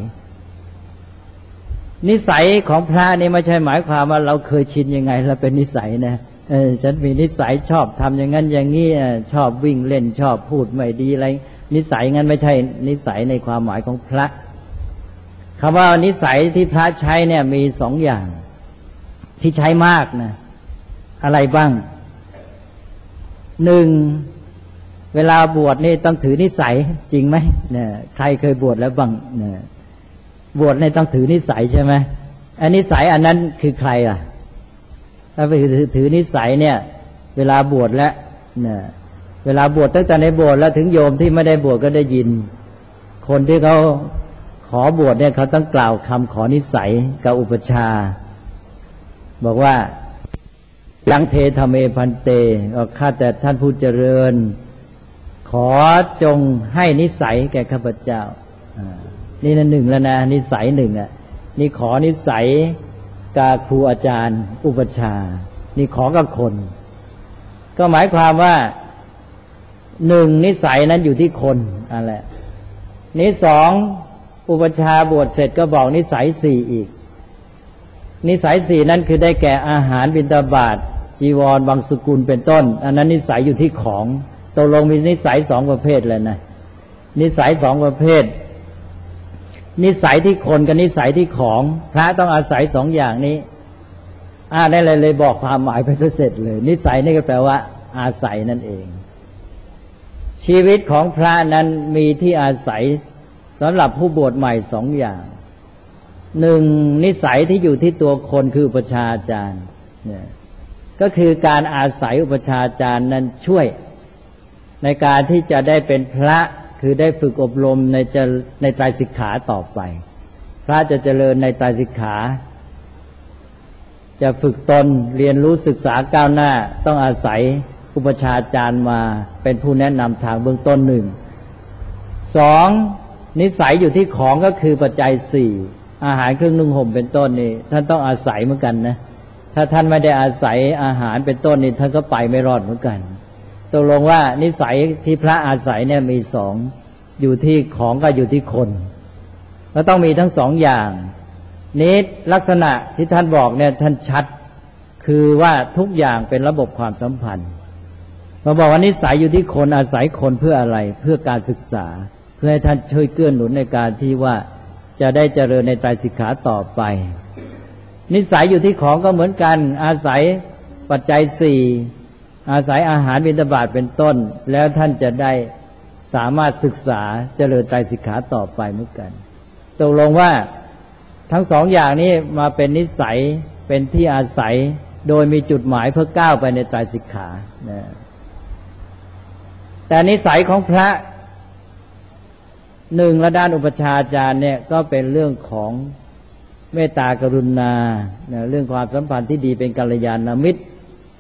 นิสัยของพระนี่ไม่ใช่หมายความว่าเราเคยชินยังไงแล้วเป็นนิสัยนะเออฉันมีนิสัยชอบทำอย่างนั้นอย่างนี้ชอบวิ่งเล่นชอบพูดไม่ดีอะไรนิสัยงั้นไม่ใช่นิสัยในความหมายของพระคำว่านิสัยที่พระใช้เนี่ยมีสองอย่างที่ใช้มากนะอะไรบ้างหนึ่งเวลาบวชนี่ต้องถือนิสัยจริงไหมเนี่ยใครเคยบวชแล้วบ้างเนี่ยบวชนี่ต้องถือนิสัยใช่ไหมอันนิสัยอันนั้นคือใครล่ะถ้าไปถือนิสัยเนี่ยเวลาบวชแล้วเนี่ยเวลาบวชตั้งแต่ในบวชแล้วถึงโยมที่ไม่ได้บวชก็ได้ยินคนที่เขาขอบวชเนี่ยเขาต้องกล่าวคำขอนิสัยกับอุปชาบอกว่าลังเทธเมพันเตข้าแต่ท่านผู้เจริญขอจงให้นิสัยแก่ข้าพเจ้านี่นั่นหนึ่งแล้วนะนิสัยหนึ่งอ่ะนี่ขอนิสัยกับครูอาจารย์อุปชานี่ขอกับคนก็หมายความว่าหนึ่งนิสัยนั้นอยู่ที่คนอะไรนี่สองอุปชาบวชเสร็จก็บอกนิสัยสี่อีกนิสัยสี่นั้นคือได้แก่อาหารบิณฑบาตจีวรบังสุกุลเป็นต้นอันนั้นนิสัยอยู่ที่ของตกลงมีนิสัยสองประเภทเลยนะนิสัยสองประเภทนิสัยที่คนกับนิสัยที่ของพระต้องอาศัยสองอย่างนี้อ่าได้เลยเลยบอกความหมายไปเสร็จเลยนิสัยนี่ก็แปลว่าอาศัยนั่นเองชีวิตของพระนั้นมีที่อาศัยสำหรับผู้บวชใหม่สองอย่างหนึ่งนิสัยที่อยู่ที่ตัวคนคืออุปชาอาจารย์เนี่ยก็คือการอาศัยอุปชาอาจารย์นั้นช่วยในการที่จะได้เป็นพระคือได้ฝึกอบรมในจะในไตรสิกขาต่อไปพระจะเจริญในไตรสิกขาจะฝึกตนเรียนรู้ศึกษาก้าวหน้าต้องอาศัยอุปชาอาจารย์มาเป็นผู้แนะนำทางเบื้องต้นหนึ่งสองนิสัยอยู่ที่ของก็คือปัจจัยสี่อาหารเครื่องนุ่งห่มเป็นต้นนี่ท่านต้องอาศัยเหมือนกันนะถ้าท่านไม่ได้อาศัยอาหารเป็นต้นนี่ท่านก็ไปไม่รอดเหมือนกันตกลงว่านิสัยที่พระอาศัยเนี่ยมีสองอยู่ที่ของก็อยู่ที่คนแล้วต้องมีทั้งสองอย่างนี้ลักษณะที่ท่านบอกเนี่ยท่านชัดคือว่าทุกอย่างเป็นระบบความสัมพันธ์มาบอกว่านิสัยอยู่ที่คนอาศัยคนเพื่ออะไรเพื่อการศึกษาเพื่อให้ท่านช่วยเกื้อหนุนในการที่ว่าจะได้เจริญในไตรสิกขาต่อไปนิสัยอยู่ที่ของก็เหมือนกันอาศัยปัจจัยสี่อาศัยอาหารบิณฑบาตเป็นต้นแล้วท่านจะได้สามารถศึกษาเจริญไตรสิกขาต่อไปเหมือนกันตกลงว่าทั้งสองอย่างนี้มาเป็นนิสัยเป็นที่อาศัยโดยมีจุดหมายเพื่อก้าวไปในไตรสิกขานะแต่นิสัยของพระหนึ่งระด้านอุปชาอาจารย์เนี่ยก็เป็นเรื่องของเมตตากรุณาเรื่องความสัมพันธ์ที่ดีเป็นกัลยาณมิตร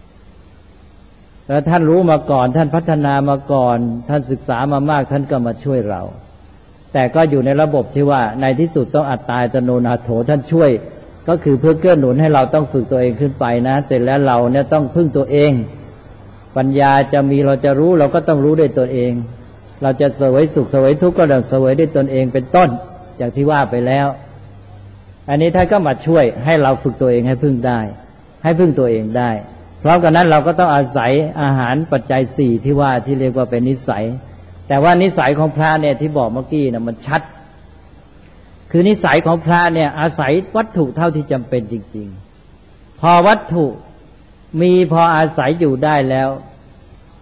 แล้วท่านรู้มาก่อนท่านพัฒนามาก่อนท่านศึกษามามากท่านก็มาช่วยเราแต่ก็อยู่ในระบบที่ว่าในที่สุดต้องอัตตาตโนนาโถท่านช่วยก็คือเพื่อเกื้อหนุนให้เราต้องฝึกตัวเองขึ้นไปนะเสร็จแล้วเราเนี่ยต้องพึ่งตัวเองปัญญาจะมีเราจะรู้เราก็ต้องรู้ด้วยตัวเองเราจะเสวยสุขเสวยทุกข์ก็ต้องเสวยด้วยตนเองเป็นต้นอย่างที่ว่าไปแล้วอันนี้ท่านก็มาช่วยให้เราฝึกตัวเองให้พึ่งได้ให้พึ่งตัวเองได้เพราะกันนั้นเราก็ต้องอาศัยอาหารปัจจัยสี่ที่ว่าที่เรียกว่าเป็นนิสัยแต่ว่านิสัยของพระเนี่ยที่บอกเมื่อกี้นะมันชัดคือนิสัยของพระเนี่ยอาศัยวัตถุเท่าที่จำเป็นจริงๆพอวัตถุมีพออาศัยอยู่ได้แล้ว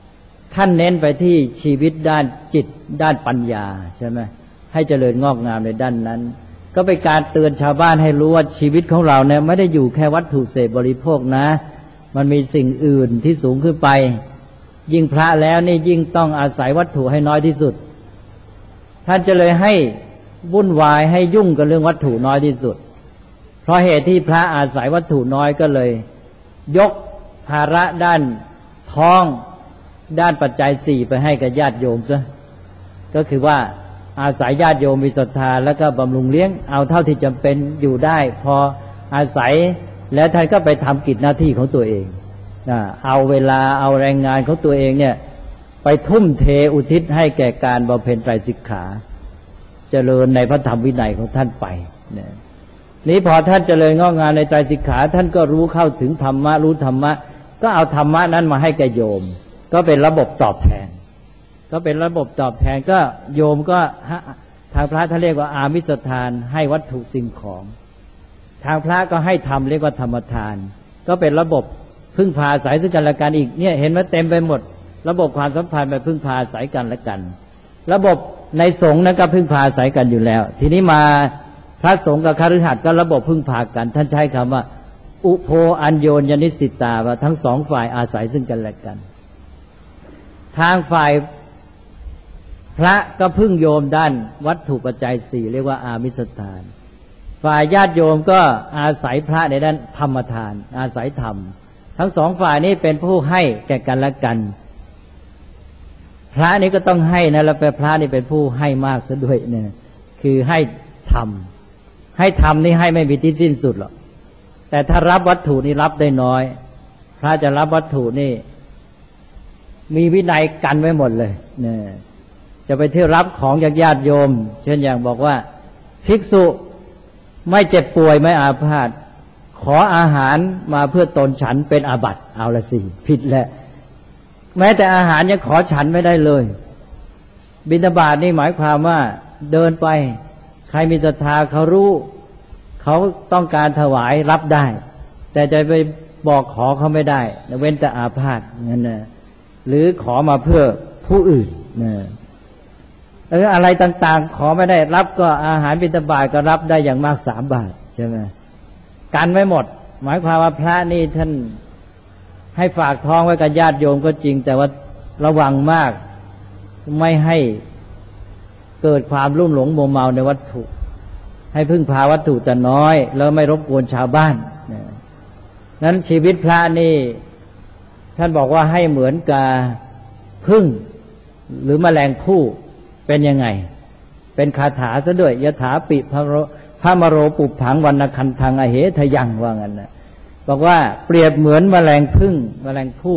ท่านเน้นไปที่ชีวิตด้านจิตด้านปัญญาใช่ไหมให้เจริญงอกงามในด้านนั้นก็เป็นการเตือนชาวบ้านให้รู้ว่าชีวิตของเราเนี่ยไม่ได้อยู่แค่วัตถุเสพบริโภคนะมันมีสิ่งอื่นที่สูงขึ้นไปยิ่งพระแล้วนี่ยิ่งต้องอาศัยวัตถุให้น้อยที่สุดท่านจะเลยให้วุ่นวายให้ยุ่งกับเรื่องวัตถุน้อยที่สุดเพราะเหตุที่พระอาศัยวัตถุน้อยก็เลยยกภาระด้านท้องด้านปัจจัยสี่ไปให้กับญาติโยมซะก็คือว่าอาศัยญาติโยมมีศรัทธาแล้วก็บำรุงเลี้ยงเอาเท่าที่จำเป็นอยู่ได้พออาศัยแล้วท่านก็ไปทำกิจหน้าที่ของตัวเองเอาเวลาเอาแรงงานของตัวเองเนี่ยไปทุ่มเทอุทิศให้แก่การบำเพ็ญไตรสิกขาเจริญในพระธรรมวินัยของท่านไปนี้พอท่านเจริญงอกงามในไตรสิกขาท่านก็รู้เข้าถึงธรรมะรู้ธรรมะก็เอาธรรมะนั้นมาให้แก่โยมก็เป็นระบบตอบแทนก็เป็นระบบตอบแทนก็โยมก็ทางพระท่านเรียกว่าอามิสทานให้วัตถุสิ่งของทางพระก็ให้ธรรมเรียกว่าธรรมทานก็เป็นระบบพึ่งพาอาศัยซึ่งกันและกันอีกเนี่ยเห็นว่าเต็มไปหมดระบบความสัมพันธ์แบบพึ่งพาอาศัยกันและกันระบบในสงฆ์นั้นก็พึ่งพาอาศัยกันอยู่แล้วทีนี้มาพระสงฆ์กับคฤหัสถ์ก็ระบบพึ่งพากันท่านใช้คำว่าอุโภอัญโยญญนิสิตาว่าทั้งสองฝ่ายอาศัยซึ่งกันและกันทางฝ่ายพระก็พึ่งโยมด้านวัตถุปัจจัยสี่เรียกว่าอามิสทานฝ่ายญาติโยมก็อาศัยพระในด้านธรรมทานอาศัยธรรมทั้งสองฝ่ายนี้เป็นผู้ให้แก่กันและกันพระนี่ก็ต้องให้นะแล้วพระนี่เป็นผู้ให้มากซะด้วยเนี่ยคือให้ธรรมให้ธรรมนี่ให้ไม่มีที่สิ้นสุดหรอกแต่ถ้ารับวัตถุนี่รับได้น้อยพระจะรับวัตถุนี่มีวินัยกันไว้หมดเลยเนี่ยจะไปที่รับของจากญาติโยมเช่นอย่างบอกว่าภิกษุไม่เจ็บป่วยไม่อาพาธขออาหารมาเพื่อตนฉันเป็นอาบัติเอาละสิผิดแหละแม้แต่อาหารยังขอฉันไม่ได้เลยบิณฑบาตนี่หมายความว่าเดินไปใครมีศรัทธาเขารู้เขาต้องการถวายรับได้แต่จะไปบอกขอเขาไม่ได้เว้นแต่อาพาธงั้นนะหรือขอมาเพื่อผู้อื่นนะเอออะไรต่างๆขอไม่ได้รับก็อาหารบิณฑบาตก็รับได้อย่างมากสามบาทใช่ไหมกันไม่หมดหมายความว่าพระนี่ท่านให้ฝากท้องไว้กับญาติโยมก็จริงแต่ว่าระวังมากไม่ให้เกิดความลุ่มหลงมัวเมาในวัตถุให้พึ่งพาวัตถุแต่น้อยแล้วไม่รบกวนชาวบ้านนั้นชีวิตพระนี่ท่านบอกว่าให้เหมือนกับพึ่งหรือแมลงผู้เป็นยังไงเป็นคาถาซะด้วยยถาปิพระพระมโรปุปผังวรรณคันธังอเหทยังว่างั้นนะบอกว่าเปรียบเหมือนแมลงพึ่งแมลงผู้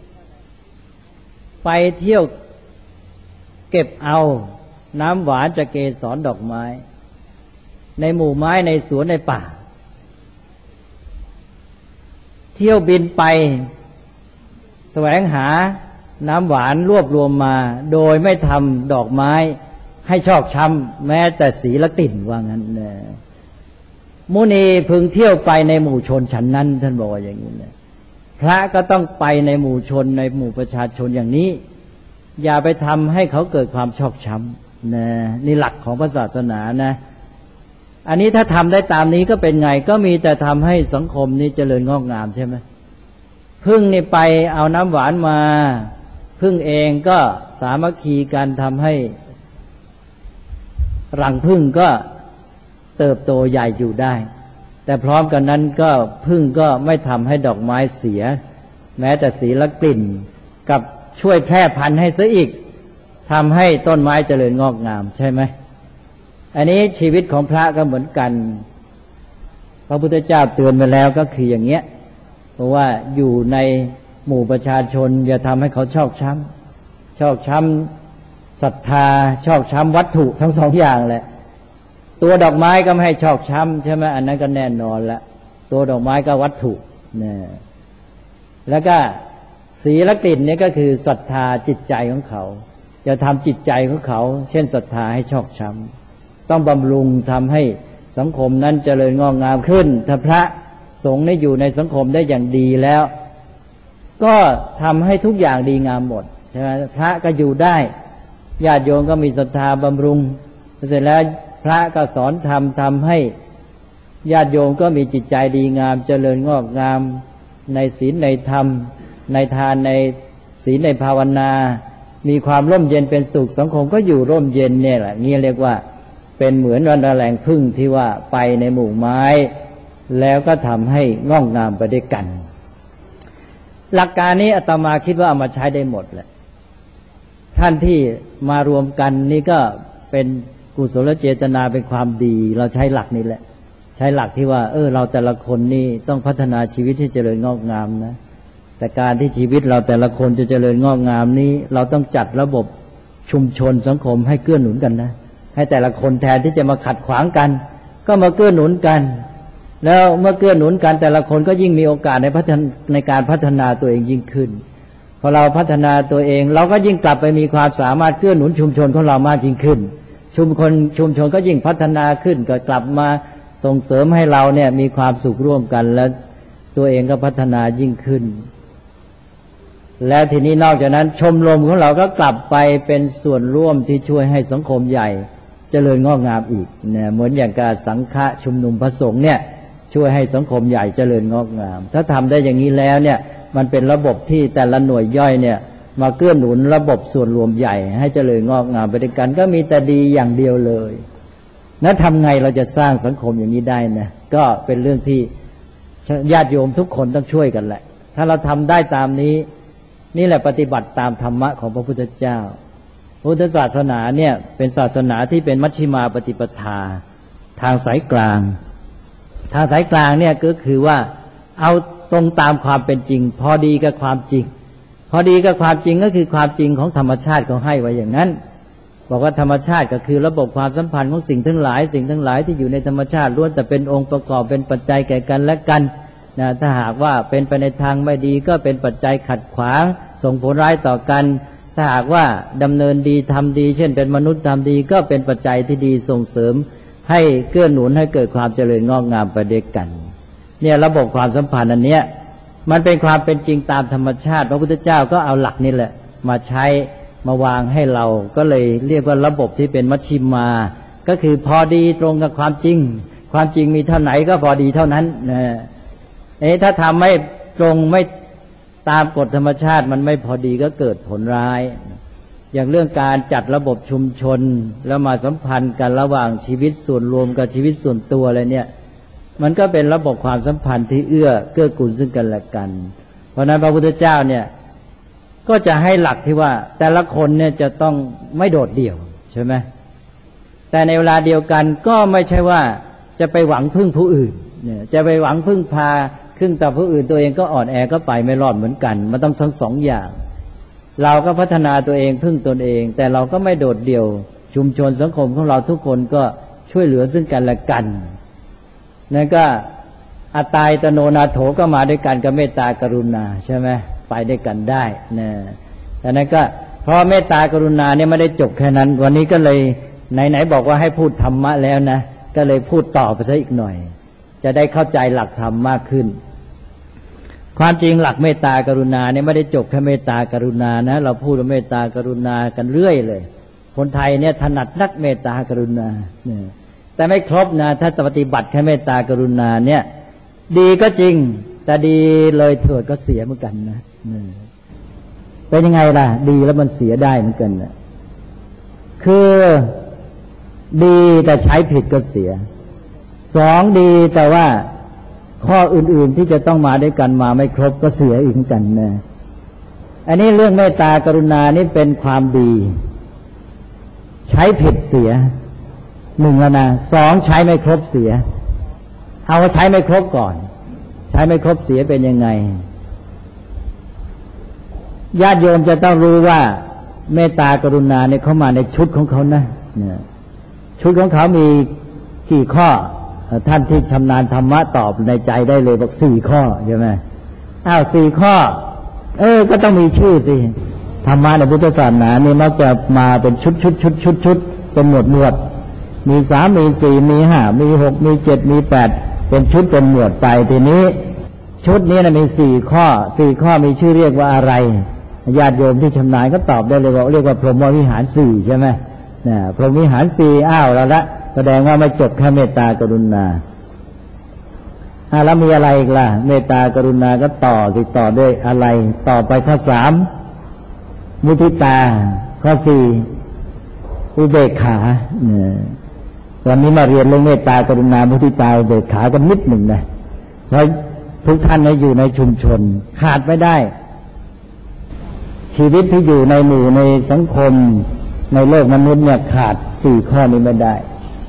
ไปเที่ยวเก็บเอาน้ำหวานจากเกสรดอกไม้ในหมู่ไม้ในสวนในป่าเที่ยวบินไปแสวงหาน้ำหวานรวบรวมมาโดยไม่ทำดอกไม้ให้ชอกช้ำแม้แต่สีละกลิ่นว่างั้นนะมุนีพึงเที่ยวไปในหมู่ชนฉันนั้นท่านบอกว่าอย่างนี้นะพระก็ต้องไปในหมู่ชนในหมู่ประชาชนอย่างนี้อย่าไปทำให้เขาเกิดความชอกช้ำนะนี่หลักของพระศาสนานะอันนี้ถ้าทำได้ตามนี้ก็เป็นไงก็มีแต่ทำให้สังคมนี้เจริญงอกงามใช่ไหมพึ่งนี่ไปเอาน้ำหวานมาพึ่งเองก็สามัคคีกันทำให้รังพึ่งก็เติบโตใหญ่อยู่ได้แต่พร้อมกันนั้นก็พึ่งก็ไม่ทำให้ดอกไม้เสียแม้แต่สีและกลิ่นกับช่วยแพร่พันธุ์ให้ซะอีกทำให้ต้นไม้เจริญงอกงามใช่ไหมอันนี้ชีวิตของพระก็เหมือนกันพระพุทธเจ้าเตือนมาแล้วก็คืออย่างเงี้ยเพราะว่าอยู่ในหมู่ประชาชนอย่าทำให้เขาชอกช้ำชอกช้ำศรัทธาชอกช้ำวัตถุทั้งสองอย่างแหละตัวดอกไม้ก็ไม่ให้ชอกช้ำใช่ไหมอันนั้นก็แน่นอนละตัวดอกไม้ก็วัตถุเนี่ยแล้วก็สีและกลิ่นนี่ก็คือศรัทธาจิตใจของเขาจะทำจิตใจของเขาเช่นศรัทธาให้ชอกช้ำต้องบำรุงทำให้สังคมนั้นเจริญงอกงามขึ้นถ้าพระสงฆ์ได้อยู่ในสังคมได้อย่างดีแล้วก็ทำให้ทุกอย่างดีงามหมดใช่ไหมพระก็อยู่ได้ญาติโยมก็มีศรัทธาบำรุงเสร็จแล้วพระก็สอนธรรมทำให้ญาติโยมก็มีจิตใจดีงามเจริญงอกงามในศีลในธรรมในทานในศีลในภาวนามีความร่มเย็นเป็นสุขสังคมก็อยู่ร่มเย็นเนี่ยแหละนี่เรียกว่าเป็นเหมือนวันแหล่งพึ่งที่ว่าไปในหมู่ไม้แล้วก็ทำให้งอกงามไปด้วยกันหลักการนี้อาตมาคิดว่าเอามาใช้ได้หมดแหละท่านที่มารวมกันนี่ก็เป็นกุศลเจตนาเป็นความดีเราใช้หลักนี้แหละใช้หลักที่ว่าเออเราแต่ละคนนี่ต้องพัฒนาชีวิตให้เจริญงอกงามนะแต่การที่ชีวิตเราแต่ละคนจะเจริญงอกงามนี้เราต้องจัดระบบชุมชนสังคมให้เกื้อหนุนกันนะให้แต่ละคนแทนที่จะมาขัดขวางกันก็มาเกื้อหนุนกันแล้วเมื่อเกื้อหนุนกันแต่ละคนก็ยิ่งมีโอกาสในพัฒนในการพัฒนาตัวเองยิ่งขึ้นพอเราพัฒนาตัวเองเราก็ยิ่งกลับไปมีความสามารถเกื้อหนุนชุมชนของเรามากยิ่งขึ้นชุมชนชุมชนก็ยิ่งพัฒนาขึ้นก็กลับมาส่งเสริมให้เราเนี่ยมีความสุขร่วมกันและตัวเองก็พัฒนายิ่งขึ้นแล้วทีนี้นอกจากนั้นชมรมของเราก็กลับไปเป็นส่วนร่วมที่ช่วยให้สังคมใหญ่เจริญงอกงามอีกเนี่ยเหมือนอย่างการสังฆะชุมนุมพระสงฆ์เนี่ยช่วยให้สังคมใหญ่เจริญงอกงามถ้าทำได้อย่างนี้แล้วเนี่ยมันเป็นระบบที่แต่ละหน่วยย่อยเนี่ยมาเกื้อหนุนระบบส่วนรวมใหญ่ให้เจริญงอกงามไปด้วยกันก็มีแต่ดีอย่างเดียวเลยนั้นทำไงเราจะสร้างสังคมอย่างนี้ได้นะก็เป็นเรื่องที่ญาติโยมทุกคนต้องช่วยกันแหละถ้าเราทำได้ตามนี้นี่แหละปฏิบัติตามธรรมะของพระพุทธเจ้าพุทธศาสนาเนี่ยเป็นศาสนาที่เป็นมัชฌิมาปฏิปทาทางสายกลางทางสายกลางเนี่ยก็คือว่าเอาตรงตามความเป็นจริงพอดีกับความจริงพอดีกับความจริงก็คือความจริงของธรรมชาติเขาให้ไว้อย่างนั้นบอกว่าธรรมชาติก็คือระบบความสัมพันธ์ของสิ่งทั้งหลายสิ่งทั้งหลายที่อยู่ในธรรมชาติล้วนแต่เป็นองค์ประกอบเป็นปัจจัยแก่กันและกันนะถ้าหากว่าเป็นไปในทางไม่ดีก็เป็นปัจจัยขัดขวางส่งผลร้ายต่อกันถ้าหากว่าดำเนินดีทำดีเช่นเป็นมนุษย์ทำดีก็เป็นปัจจัยที่ดีส่งเสริมให้เกื้อหนุนให้เกิดความเจริญงอกงามไปด้วยกันเนี่ยระบบความสัมพันธ์อันเนี้ยมันเป็นความเป็นจริงตามธรรมชาติพระพุทธเจ้าก็เอาหลักนี้แหละมาใช้มาวางให้เราก็เลยเรียกว่าระบบที่เป็นมัชฌิมาก็คือพอดีตรงกับความจริงความจริงมีเท่าไหนก็พอดีเท่านั้นนะเอ๊ะถ้าทำไม่ตรงไม่ตามกฎธรรมชาติมันไม่พอดีก็เกิดผลร้ายอย่างเรื่องการจัดระบบชุมชนแล้วมาสัมพันธ์กันระหว่างชีวิตส่วนรวมกับชีวิตส่วนตัวอะไรเนี่ยมันก็เป็นระบบความสัมพันธ์ที่เอื้อเกื้อกูลซึ่งกันและกันเพราะนั้นพระพุทธเจ้าเนี่ยก็จะให้หลักที่ว่าแต่ละคนเนี่ยจะต้องไม่โดดเดี่ยวใช่ไหมแต่ในเวลาเดียวกันก็ไม่ใช่ว่าจะไปหวังพึ่งผู้อื่นเนี่ยจะไปหวังพึ่งพาครึ่งต่อผู้อื่นตัวเองก็อ่อนแอก็ไปไม่รอดเหมือนกันมันต้องทั้งสองอย่างเราก็พัฒนาตัวเองพึ่งตนเองแต่เราก็ไม่โดดเดี่ยวชุมชนสังคมของเราทุกคนก็ช่วยเหลือซึ่งกันและกันนั่นก็อัตตายตโนนาโถก็มาด้วยกันกับเมตตากรุณาใช่ไหมไปด้วยกันได้นะแต่นั้นก็เพราะเมตตากรุณาเนี่ยไม่ได้จบแค่นั้นวันนี้ก็เลยไหนๆบอกว่าให้พูดธรรมะแล้วนะก็เลยพูดต่อไปซะอีกหน่อยจะได้เข้าใจหลักธรรมมากขึ้นความจริงหลักเมตตากรุณาเนี่ยไม่ได้จบแค่เมตตากรุณานะเราพูดว่าเมตตากรุณากันเรื่อยเลยคนไทยเนี่ยถนัดนักเมตตากรุณาเนี่ยแต่ไม่ครบนะถ้าปฏิบัติแค่เมตตากรุณาเนี่ยดีก็จริงแต่ดีเลยเถิดก็เสียเหมือนกันนะเป็นยังไงล่ะดีแล้วมันเสียได้เหมือนกันนะคือดีแต่ใช้ผิดก็เสียสองดีแต่ว่าข้ออื่นๆที่จะต้องมาด้วยกันมาไม่ครบก็เสียอีกเหมือนกันนะอันนี้เรื่องเมตตากรุณานี่เป็นความดีใช้ผิดเสียหนึ่งแล้วนะสองใช้ไม่ครบเสียเอาใช้ไม่ครบก่อนใช้ไม่ครบเสียเป็นยังไงญาติโยมจะต้องรู้ว่าเมตตากรุณาเนี่ยเขามาในชุดของเขานะเนี่ยชุดของเขามีกี่ข้อท่านที่ชำนาญธรรมะตอบในใจได้เลยบอกสี่ข้อใช่ไหมอ้าวสี่ข้อเออก็ต้องมีชื่อสิธรรมะในพุทธศาสนานี่มักจะมาเป็นชุดชุดชุดชุดชุดเป็นหมวดหมวดมีสามมีสี่มีห้ามีหกมีเจ็ดมีแปดเป็นชุดเป็นหมวดไปทีนี้ชุดนี้นะมีสี่ข้อสี่ข้อมีชื่อเรียกว่าอะไรญาติโยมที่ชำนาญก็ตอบได้เลยว่าเรียกว่าพรหมวิหารสี่ใช่ไหมนะพรหมวิหารสี่อ้าวแล้วละแสดงว่าไม่จบแค่เมตตากรุณาอ่าแล้วมีอะไรอีกล่ะเมตตากรุณาก็ต่อสิต่อด้วยอะไรต่อไปข้อสามมุทิตาข้อสี่อุเบกขาเนี่ยวันนี้มาเรียนเรื่องเมตตากรุณามุทิตาอุเบกขากันนิดหนึ่งนะเพราะทุกท่านอยู่ในชุมชนขาดไม่ได้ชีวิตที่อยู่ในหมู่ในสังคมในโลกมนุษย์เนี่ยขาดสี่ข้อนี้ไม่ได้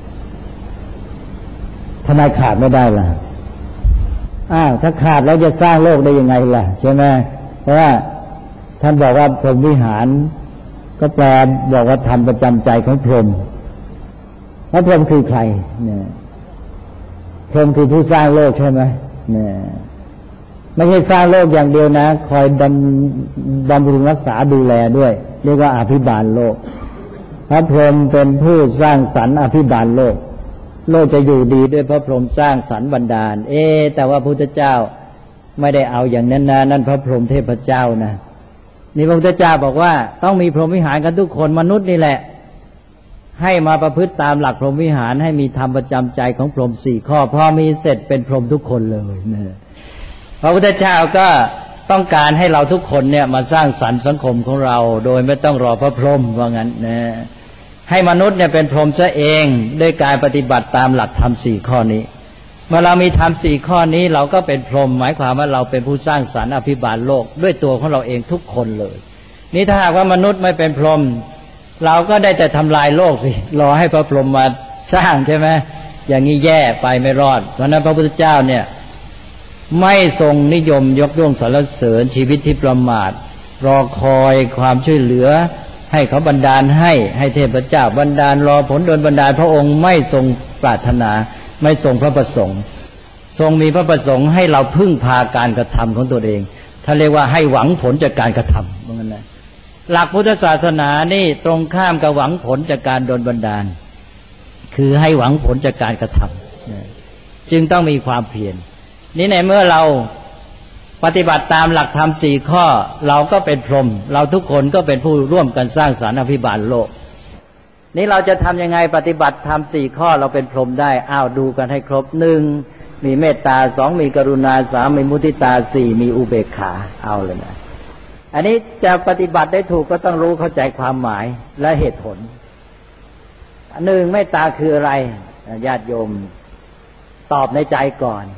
ทำไมขาดไม่ได้ล่ะอ้าวถ้าขาดแล้วจะสร้างโลกได้ยังไงล่ะใช่ไหมเพราะว่าท่านบอกว่าพรหมวิหารก็แปลบอกว่าธรรมประจำใจของพรหมแล้วพรหมคือใครเนี่ยพรหมคือผู้สร้างโลกใช่ไหมเนี่ยไม่ใช่สร้างโลกอย่างเดียวนะคอยดำบำรุงรักษาดูแลด้วยเรียกว่าอภิบาลโลกพระพรหมเป็นผู้สร้างสรรค์อภิบาลโลกโลกจะอยู่ดีด้วยพระพรหมสร้างสรรค์บันดาลเอ๊แต่ว่าพระพุทธเจ้าไม่ได้เอาอย่างนั้นนะนั่นพระพรหมเทพเจ้านะนี่พระพุทธเจ้าบอกว่าต้องมีพรหมวิหารกันทุกคนมนุษย์นี่แหละให้มาประพฤติตามหลักพรหมวิหารให้มีธรรมประจำใจของพรหมสี่ข้อพอมีเสร็จเป็นพรหมทุกคนเลยนะพระพุทธเจ้าก็ต้องการให้เราทุกคนเนี่ยมาสร้างสรรค์สังคมของเราโดยไม่ต้องรอพระพรหมว่างั้นนะให้มนุษย์เนี่ยเป็นพรหมซะเองด้วยการปฏิบัติตามหลักธรรมสี่ข้อนี้เมื่อเรามีธรรมสี่ข้อนี้เราก็เป็นพรหมหมายความว่าเราเป็นผู้สร้างสรรค์อภิบาลโลกด้วยตัวของเราเองทุกคนเลยนี่ถ้าหากว่ามนุษย์ไม่เป็นพรหมเราก็ได้แต่ทำลายโลกสิรอให้พระพรหมมาสร้างใช่ไหมอย่างนี้แย่ไปไม่รอดเพราะนั้นพระพุทธเจ้าเนี่ยไม่ทรงนิยมยกย่องสรรเสริญชีวิตที่ประมาทรอคอยความช่วยเหลือให้เขาบันดาลให้ให้เทพเจ้าบันดาลรอผลโดนบันดาลพระองค์ไม่ทรงปรารถนาไม่ทรงพระประสงค์ทรงมีพระประสงค์ให้เราพึ่งพาการกระทำของตัวเองท่านเรียกว่าให้หวังผลจากการกระทำว่างั้นนะหลักพุทธศาสนานี่ตรงข้ามกับหวังผลจากการโดนบันดาลคือให้หวังผลจากการกระทำจึงต้องมีความเพียรนี่ในเมื่อเราปฏิบัติตามหลักธรรมสี่ข้อเราก็เป็นพรหมเราทุกคนก็เป็นผู้ร่วมกันสร้างสรรค์อภิบาลโลกนี่เราจะทำยังไงปฏิบัติธรรมสี่ข้อเราเป็นพรหมได้อ้าวดูกันให้ครบหนึ่งมีเมตตาสองมีกรุณาสามมีมุทิตาสี่มีอุเบกขาเอาเลยนะอันนี้จะปฏิบัติได้ถูกก็ต้องรู้เข้าใจความหมายและเหตุผลหนึ่งเมตตาคืออะไรญาติโยมตอบในใจก่อน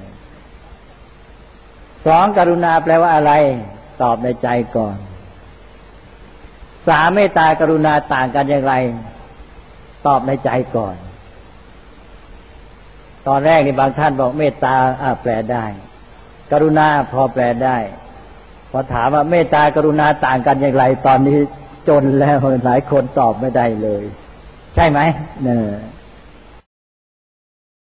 สองกรุณาแปลว่าอะไรตอบในใจก่อนสามเมตตากรุณาต่างกันอย่างไรตอบในใจก่อนตอนแรกนี่บางท่านบอกเมตตาอ่าแปลได้กรุณาพอแปลได้พอถามว่าเมตตากรุณาต่างกันอย่างไรตอนนี้จนแล้วหลายคนตอบไม่ได้เลยใช่ไหมเนี่ย